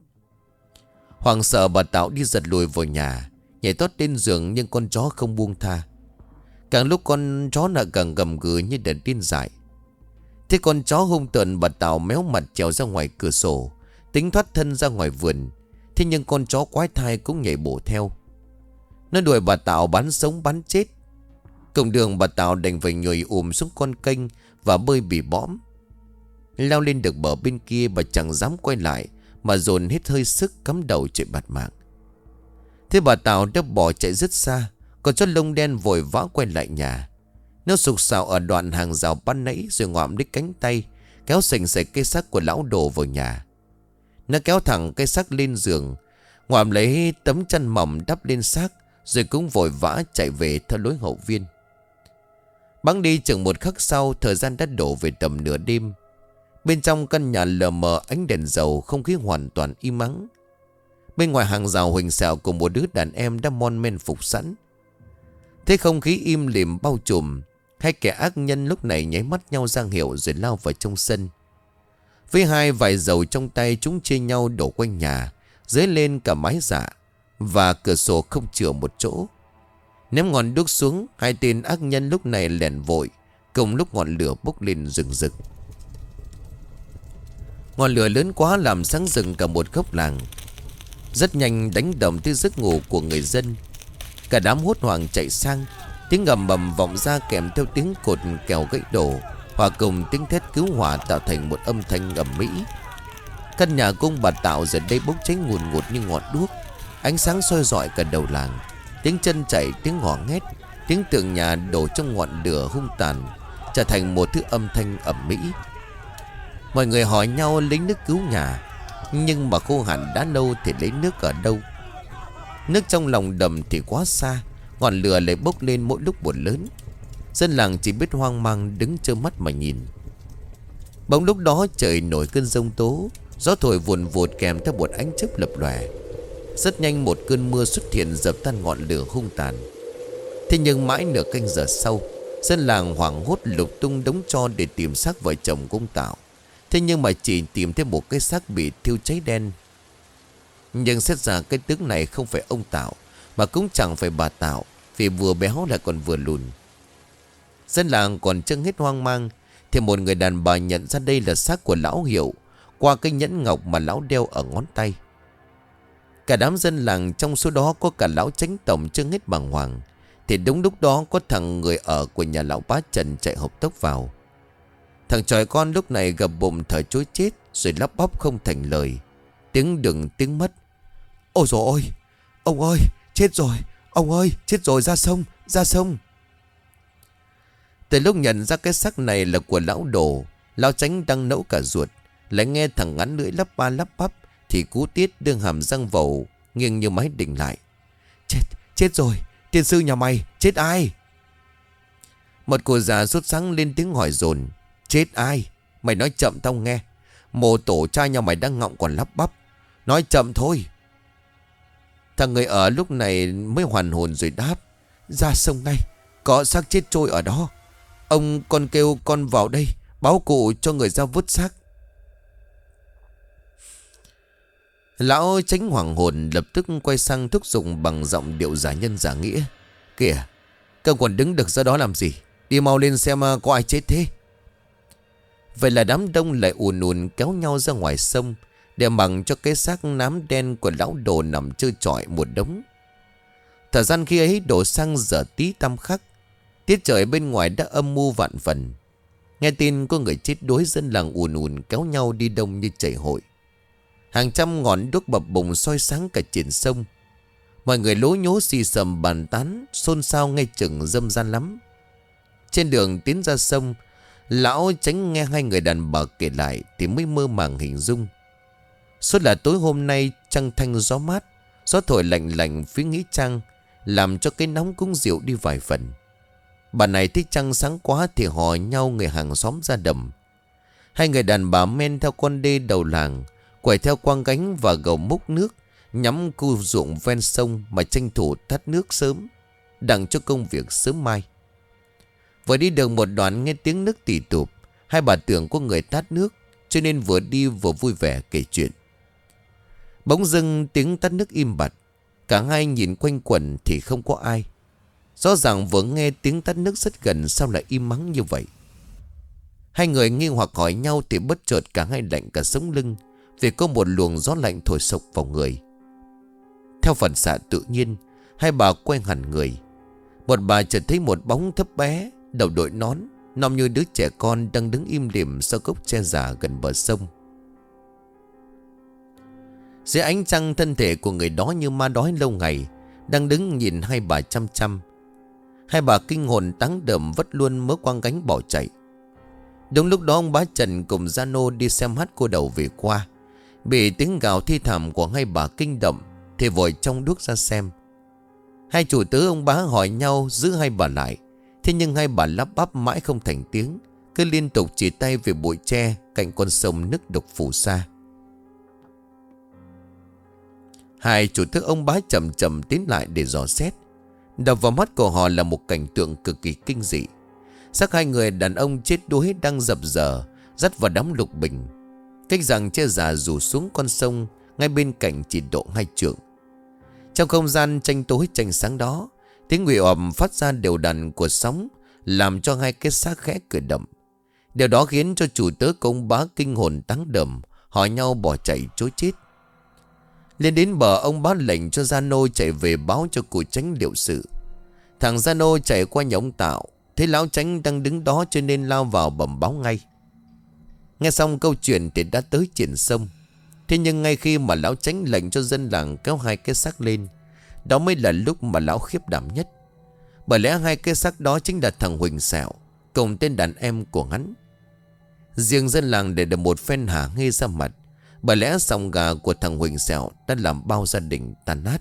Hoảng sợ bà Tạo đi giật lùi vào nhà, nhảy tót lên giường nhưng con chó không buông tha. Càng lúc con chó lại càng gầm gừ như đàn điên dại. Thế con chó hung tợn, bà Tạo méo mặt trèo ra ngoài cửa sổ, tính thoát thân ra ngoài vườn. Thế nhưng con chó quái thai cũng nhảy bổ theo. Nó đuổi bà Tạo bắn sống bắn chết. Cùng đường bà Tạo đành phải nhồi xuống con kênh và bơi bị bõm. Leo lên được bờ bên kia, bà chẳng dám quay lại mà dồn hết hơi sức cắm đầu chạy bạt mạng. Thế bà Tạo đã bỏ chạy rất xa. Còn chó lông đen vội vã quay lại nhà. Nó sục sạo ở đoạn hàng rào ban nãy rồi ngoạm lấy cánh tay, kéo sành sạch cây xác của lão Đồ vào nhà. Nó kéo thẳng cây xác lên giường, ngoạm lấy tấm chăn mỏng đắp lên xác, rồi cũng vội vã chạy về theo lối hậu viên. Bẵng đi chừng một khắc sau, thời gian đã đổ về tầm nửa đêm. Bên trong căn nhà lờ mờ ánh đèn dầu, không khí hoàn toàn im ắng. Bên ngoài hàng rào Huỳnh Sẹo cùng một đứa đàn em đã mon men phục sẵn. Thế không khí im lìm bao trùm, hai kẻ ác nhân lúc này nháy mắt nhau ra hiệu rồi lao vào trong sân. Với hai vài dầu trong tay, chúng chia nhau đổ quanh nhà, dấy lên cả mái dạ và cửa sổ không chừa một chỗ. Ném ngọn đuốc xuống, hai tên ác nhân lúc này lẻn vội, cùng lúc ngọn lửa bốc lên rừng rực. Ngọn lửa lớn quá làm sáng rừng cả một góc làng, rất nhanh đánh động tới giấc ngủ của người dân. Cả đám hốt hoảng chạy sang, tiếng ầm ầm vọng ra kèm theo tiếng cột kèo gãy đổ, hòa cùng tiếng thét cứu hỏa tạo thành một âm thanh ầm ĩ. Căn nhà của ông bà Tạo giờ đây bốc cháy ngùn ngụt như ngọn đuốc. Ánh sáng soi rọi cả đầu làng. Tiếng chân chạy, tiếng gõ nghét, tiếng tường nhà đổ trong ngọn lửa hung tàn, trở thành một thứ âm thanh ầm ĩ. Mọi người hỏi nhau lấy nước cứu nhà, nhưng mà khô hạn đã lâu thì lấy nước ở đâu? Nước trong lòng đầm thì quá xa, ngọn lửa lại bốc lên mỗi lúc một lớn. Dân làng chỉ biết hoang mang đứng trơ mắt mà nhìn. Bỗng lúc đó trời nổi cơn giông tố, gió thổi vùn vụt kèm theo một ánh chớp lập lòe. Rất nhanh một cơn mưa xuất hiện dập tan ngọn lửa hung tàn. Thế nhưng mãi nửa canh giờ sau, dân làng hoảng hốt lục tung đống tro để tìm xác vợ chồng của ông Tạo. Thế nhưng mà chỉ tìm thấy một cái xác bị thiêu cháy đen. Nhưng xét ra cái tướng này không phải ông Tạo, mà cũng chẳng phải bà Tạo, vì vừa béo lại còn vừa lùn. Dân làng còn chưa hết hoang mang thì một người đàn bà nhận ra đây là xác của lão Hiệu qua cái nhẫn ngọc mà lão đeo ở ngón tay. Cả đám dân làng, trong số đó có cả lão chánh tổng chưa hết bàng hoàng, thì đúng lúc đó có thằng người ở của nhà lão bá Trần chạy hộc tốc vào. Thằng chòi con lúc này gập bụng thở chối chết, rồi lắp bắp không thành lời, tiếng đừng tiếng mất. Ôi dồi ôi, ông ơi, chết rồi, ông ơi, chết rồi, ra sông, ra sông. Từ lúc nhận ra cái xác này là của lão Đồ, lão Chánh đang nẫu cả ruột, lại nghe thằng ngắn lưỡi lắp ba lắp bắp thì Cú Tiết đương hàm răng vầu nghiêng như máy đình lại. Chết rồi, tiên sư nhà mày, chết ai? Một cô già sốt sắng lên tiếng hỏi dồn. Chết ai? Mày nói chậm tao nghe. Mồ tổ cha nhà mày đang ngọng còn lắp bắp. Nói chậm thôi. Thằng người ở lúc này mới hoàn hồn rồi đáp. Ra sông ngay, có xác chết trôi ở đó. Ông con kêu con vào đây, báo cụ cho người ra vớt xác. Lão Chánh hoàng hồn lập tức quay sang thúc giục bằng giọng điệu giả nhân giả nghĩa. Kìa, cậu còn đứng được ra đó làm gì? Đi mau lên xem có ai chết thế. Vậy là đám đông lại ùn ùn kéo nhau ra ngoài sông, để mặc cho cái xác nám đen của lão Đồ nằm trơ trọi một đống. Thời gian khi ấy đổ sang giờ tí tăm khắc. Tiết trời bên ngoài đã âm mưu vạn phần. Nghe tin có người chết đuối, dân làng ùn ùn kéo nhau đi đông như chảy hội. Hàng trăm ngọn đuốc bập bùng soi sáng cả triển sông. Mọi người lố nhố xì xầm bàn tán, xôn xao ngay chừng râm ran lắm. Trên đường tiến ra sông, lão Chánh nghe hai người đàn bà kể lại thì mới mơ màng hình dung. Suốt là tối hôm nay trăng thanh gió mát, gió thổi lạnh lạnh phía nghĩa trang, làm cho cái nóng cũng dịu đi vài phần. Bà này thích trăng sáng quá thì hò nhau người hàng xóm ra đầm. Hai người đàn bà men theo con đê đầu làng, quẩy theo quang gánh và gầu múc nước, nhắm khu ruộng ven sông mà tranh thủ tắt nước sớm, đặng cho công việc sớm mai. Vừa đi được một đoạn nghe tiếng nước tì tụp, hai bà tưởng có người tát nước, cho nên vừa đi vừa vui vẻ kể chuyện. Bỗng dưng tiếng tắt nước im bặt, cả hai nhìn quanh quẩn thì không có ai. Rõ ràng vừa nghe tiếng tắt nước rất gần, sao lại im mắng như vậy? Hai người nghi hoặc hỏi nhau thì bất chợt cả hai lạnh cả sống lưng, vì có một luồng gió lạnh thổi sộc vào người. Theo phản xạ tự nhiên, hai bà quay hẳn người. Một bà chợt thấy một bóng thấp bé, đầu đội nón, nom như đứa trẻ con, đang đứng im lìm sau gốc tre già gần bờ sông. Dưới ánh trăng, thân thể của người đó như ma đói lâu ngày, đang đứng nhìn hai bà chăm chăm. Hai bà kinh hồn táng đờm vất luôn mớ quang gánh bỏ chạy. Đúng lúc đó ông bá Trần cùng Gia Nô đi xem hát cô đầu về qua, bị tiếng gào thi thảm của hai bà kinh động thì vội trong đuốc ra xem. Hai chủ tớ ông bá hỏi nhau giữ hai bà lại, thế nhưng hai bà lắp bắp mãi không thành tiếng, cứ liên tục chỉ tay về bụi tre cạnh con sông nước đục phù sa. Hai chủ tớ ông bá chậm chậm tiến lại để dò xét. Đập vào mắt của họ là một cảnh tượng cực kỳ kinh dị. Xác hai người đàn ông chết đuối đang dập dờ dắt vào đám lục bình. Cách rằng che già rủ xuống con sông ngay bên cạnh chỉ độ 2 trượng. Trong không gian tranh tối tranh sáng đó, tiếng nguy ầm phát ra đều đặn của sóng, làm cho hai cái xác khẽ cử động. Điều đó khiến cho chủ tớ của ông bá kinh hồn táng đờm, hỏi nhau bỏ chạy trối chết. Lên đến bờ, ông bá lệnh cho Gia Nô chạy về báo cho cụ Chánh liệu sự. Thằng Gia Nô chạy qua nhà ông Tạo, thấy lão Chánh đang đứng đó cho nên lao vào bẩm báo ngay. Nghe xong câu chuyện thì đã tới triển sông. Thế nhưng ngay khi mà lão Chánh lệnh cho dân làng kéo hai cái xác lên, đó mới là lúc mà lão khiếp đảm nhất. Bởi lẽ hai cái xác đó chính là thằng Huỳnh Sẹo cùng tên đàn em của hắn. Riêng dân làng để được một phen hả hê ra mặt, bởi lẽ sòng gà của thằng Huỳnh Sẹo đã làm bao gia đình tan nát.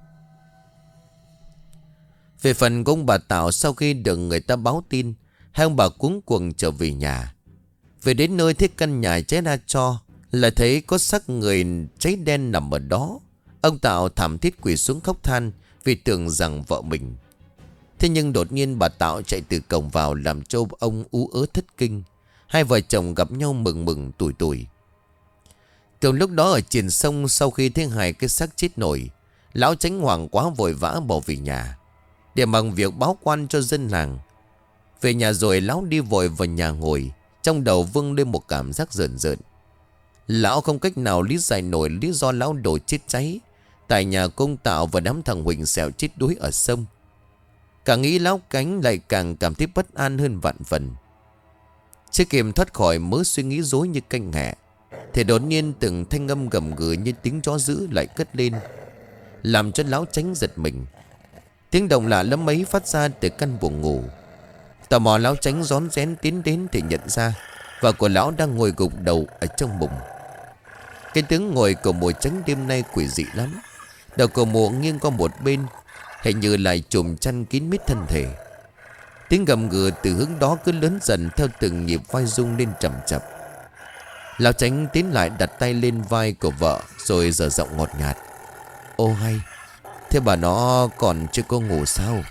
Về phần của ông bà Tạo, sau khi được người ta báo tin, hai ông bà cuống cuồng trở về nhà. Về đến nơi thấy căn nhà cháy ra tro, lại thấy có xác người cháy đen nằm ở đó. Ông Tạo thảm thiết quỳ xuống khóc than vì tưởng rằng vợ mình. Thế nhưng đột nhiên bà Tạo chạy từ cổng vào làm cho ông ú ớ thất kinh. Hai vợ chồng gặp nhau mừng mừng tủi tủi. Cùng lúc đó ở trên sông, sau khi thấy hai cái xác chết nổi, lão Chánh hoảng quá vội vã bỏ về nhà để bằng việc báo quan cho dân làng. Về nhà rồi lão đi vội vào nhà ngồi, trong đầu vâng lên một cảm giác rợn rợn. Lão không cách nào lý giải nổi lý do lão đổ chết cháy tại nhà công Tạo và đám thằng Huỳnh Sẹo chết đuối ở sông. Càng nghĩ lão Cánh lại càng cảm thấy bất an hơn vạn phần. Chưa kịp thoát khỏi mớ suy nghĩ rối như canh hẹ, thì đột nhiên từng thanh âm gầm gừ như tiếng chó dữ lại cất lên, làm cho lão Chánh giật mình. Tiếng động lạ lắm ấy phát ra từ căn buồng ngủ. Tò mò lão Chánh rón rén tiến đến thì nhận ra vợ của lão đang ngồi gục đầu ở trong bụng. Cái tướng ngồi của mùa Chánh đêm nay quỷ dị lắm. Đầu của mùa nghiêng qua một bên, hình như lại trùm chăn kín mít thân thể. Tiếng gầm gừ từ hướng đó cứ lớn dần theo từng nhịp vai rung lên chậm chậm. Lão Chánh tiến lại đặt tay lên vai của vợ rồi dở giọng ngọt ngạt: "Ô hay, thế bà nó còn chưa có ngủ sao?"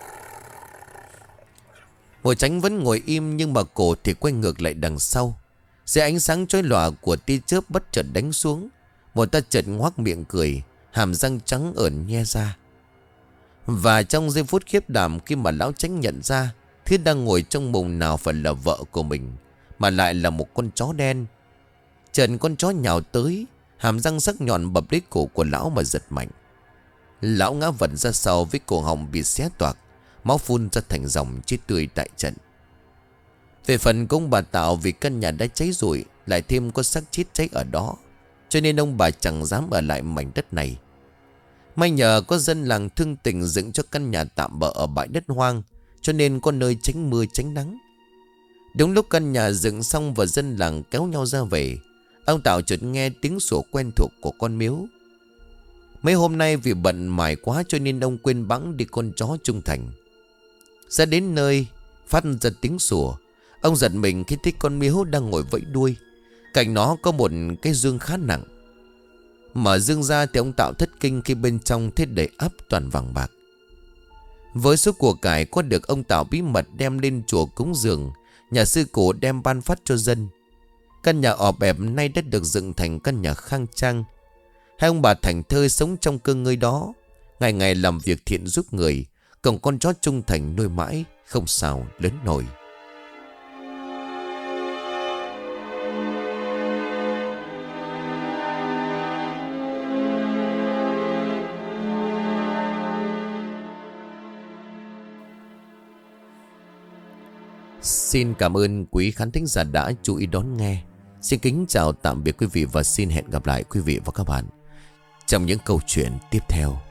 Mùa Chánh vẫn ngồi im nhưng mà cổ thì quay ngược lại đằng sau. Dưới ánh sáng chói lòa của tia chớp bất chợt đánh xuống, một ta chợt ngoác miệng cười, hàm răng trắng ởn nhe ra. Và trong giây phút khiếp đảm khi mà lão Chánh nhận ra thứ đang ngồi trong mùng nào phải là vợ của mình, mà lại là một con chó đen. Chợt con chó nhào tới, hàm răng sắc nhọn bập lấy cổ của lão mà giật mạnh. Lão ngã vật ra sau với cổ họng bị xé toạc, máu phun ra thành dòng chết tươi tại trận. Về phần của ông bà Tạo, vì căn nhà đã cháy rụi, lại thêm có xác chết cháy ở đó, cho nên ông bà chẳng dám ở lại mảnh đất này. May nhờ có dân làng thương tình dựng cho căn nhà tạm bợ ở bãi đất hoang, cho nên có nơi tránh mưa tránh nắng. Đúng lúc căn nhà dựng xong và dân làng kéo nhau ra về, ông Tạo chợt nghe tiếng sủa quen thuộc của con miếu. Mấy hôm nay vì bận mải quá cho nên ông quên bẵng đi con chó trung thành. Ra đến nơi phát ra tiếng sủa, ông giật mình khi thấy con miếu đang ngồi vẫy đuôi. Cạnh nó có một cái dương khá nặng. Mở dương ra thì ông Tạo thất kinh khi bên trong thấy đầy ắp toàn vàng bạc. Với số của cải có được, ông Tạo bí mật đem lên chùa cúng dường, nhà sư cổ đem ban phát cho dân. Căn nhà ọp ẹp nay đã được dựng thành căn nhà khang trang. Hai ông bà thành thơi sống trong cơ ngơi đó, ngày ngày làm việc thiện giúp người, còn con chó trung thành nuôi mãi không sao lớn nổi. Xin cảm ơn quý khán thính giả đã chú ý đón nghe. Xin kính chào tạm biệt quý vị và xin hẹn gặp lại quý vị và các bạn trong những câu chuyện tiếp theo.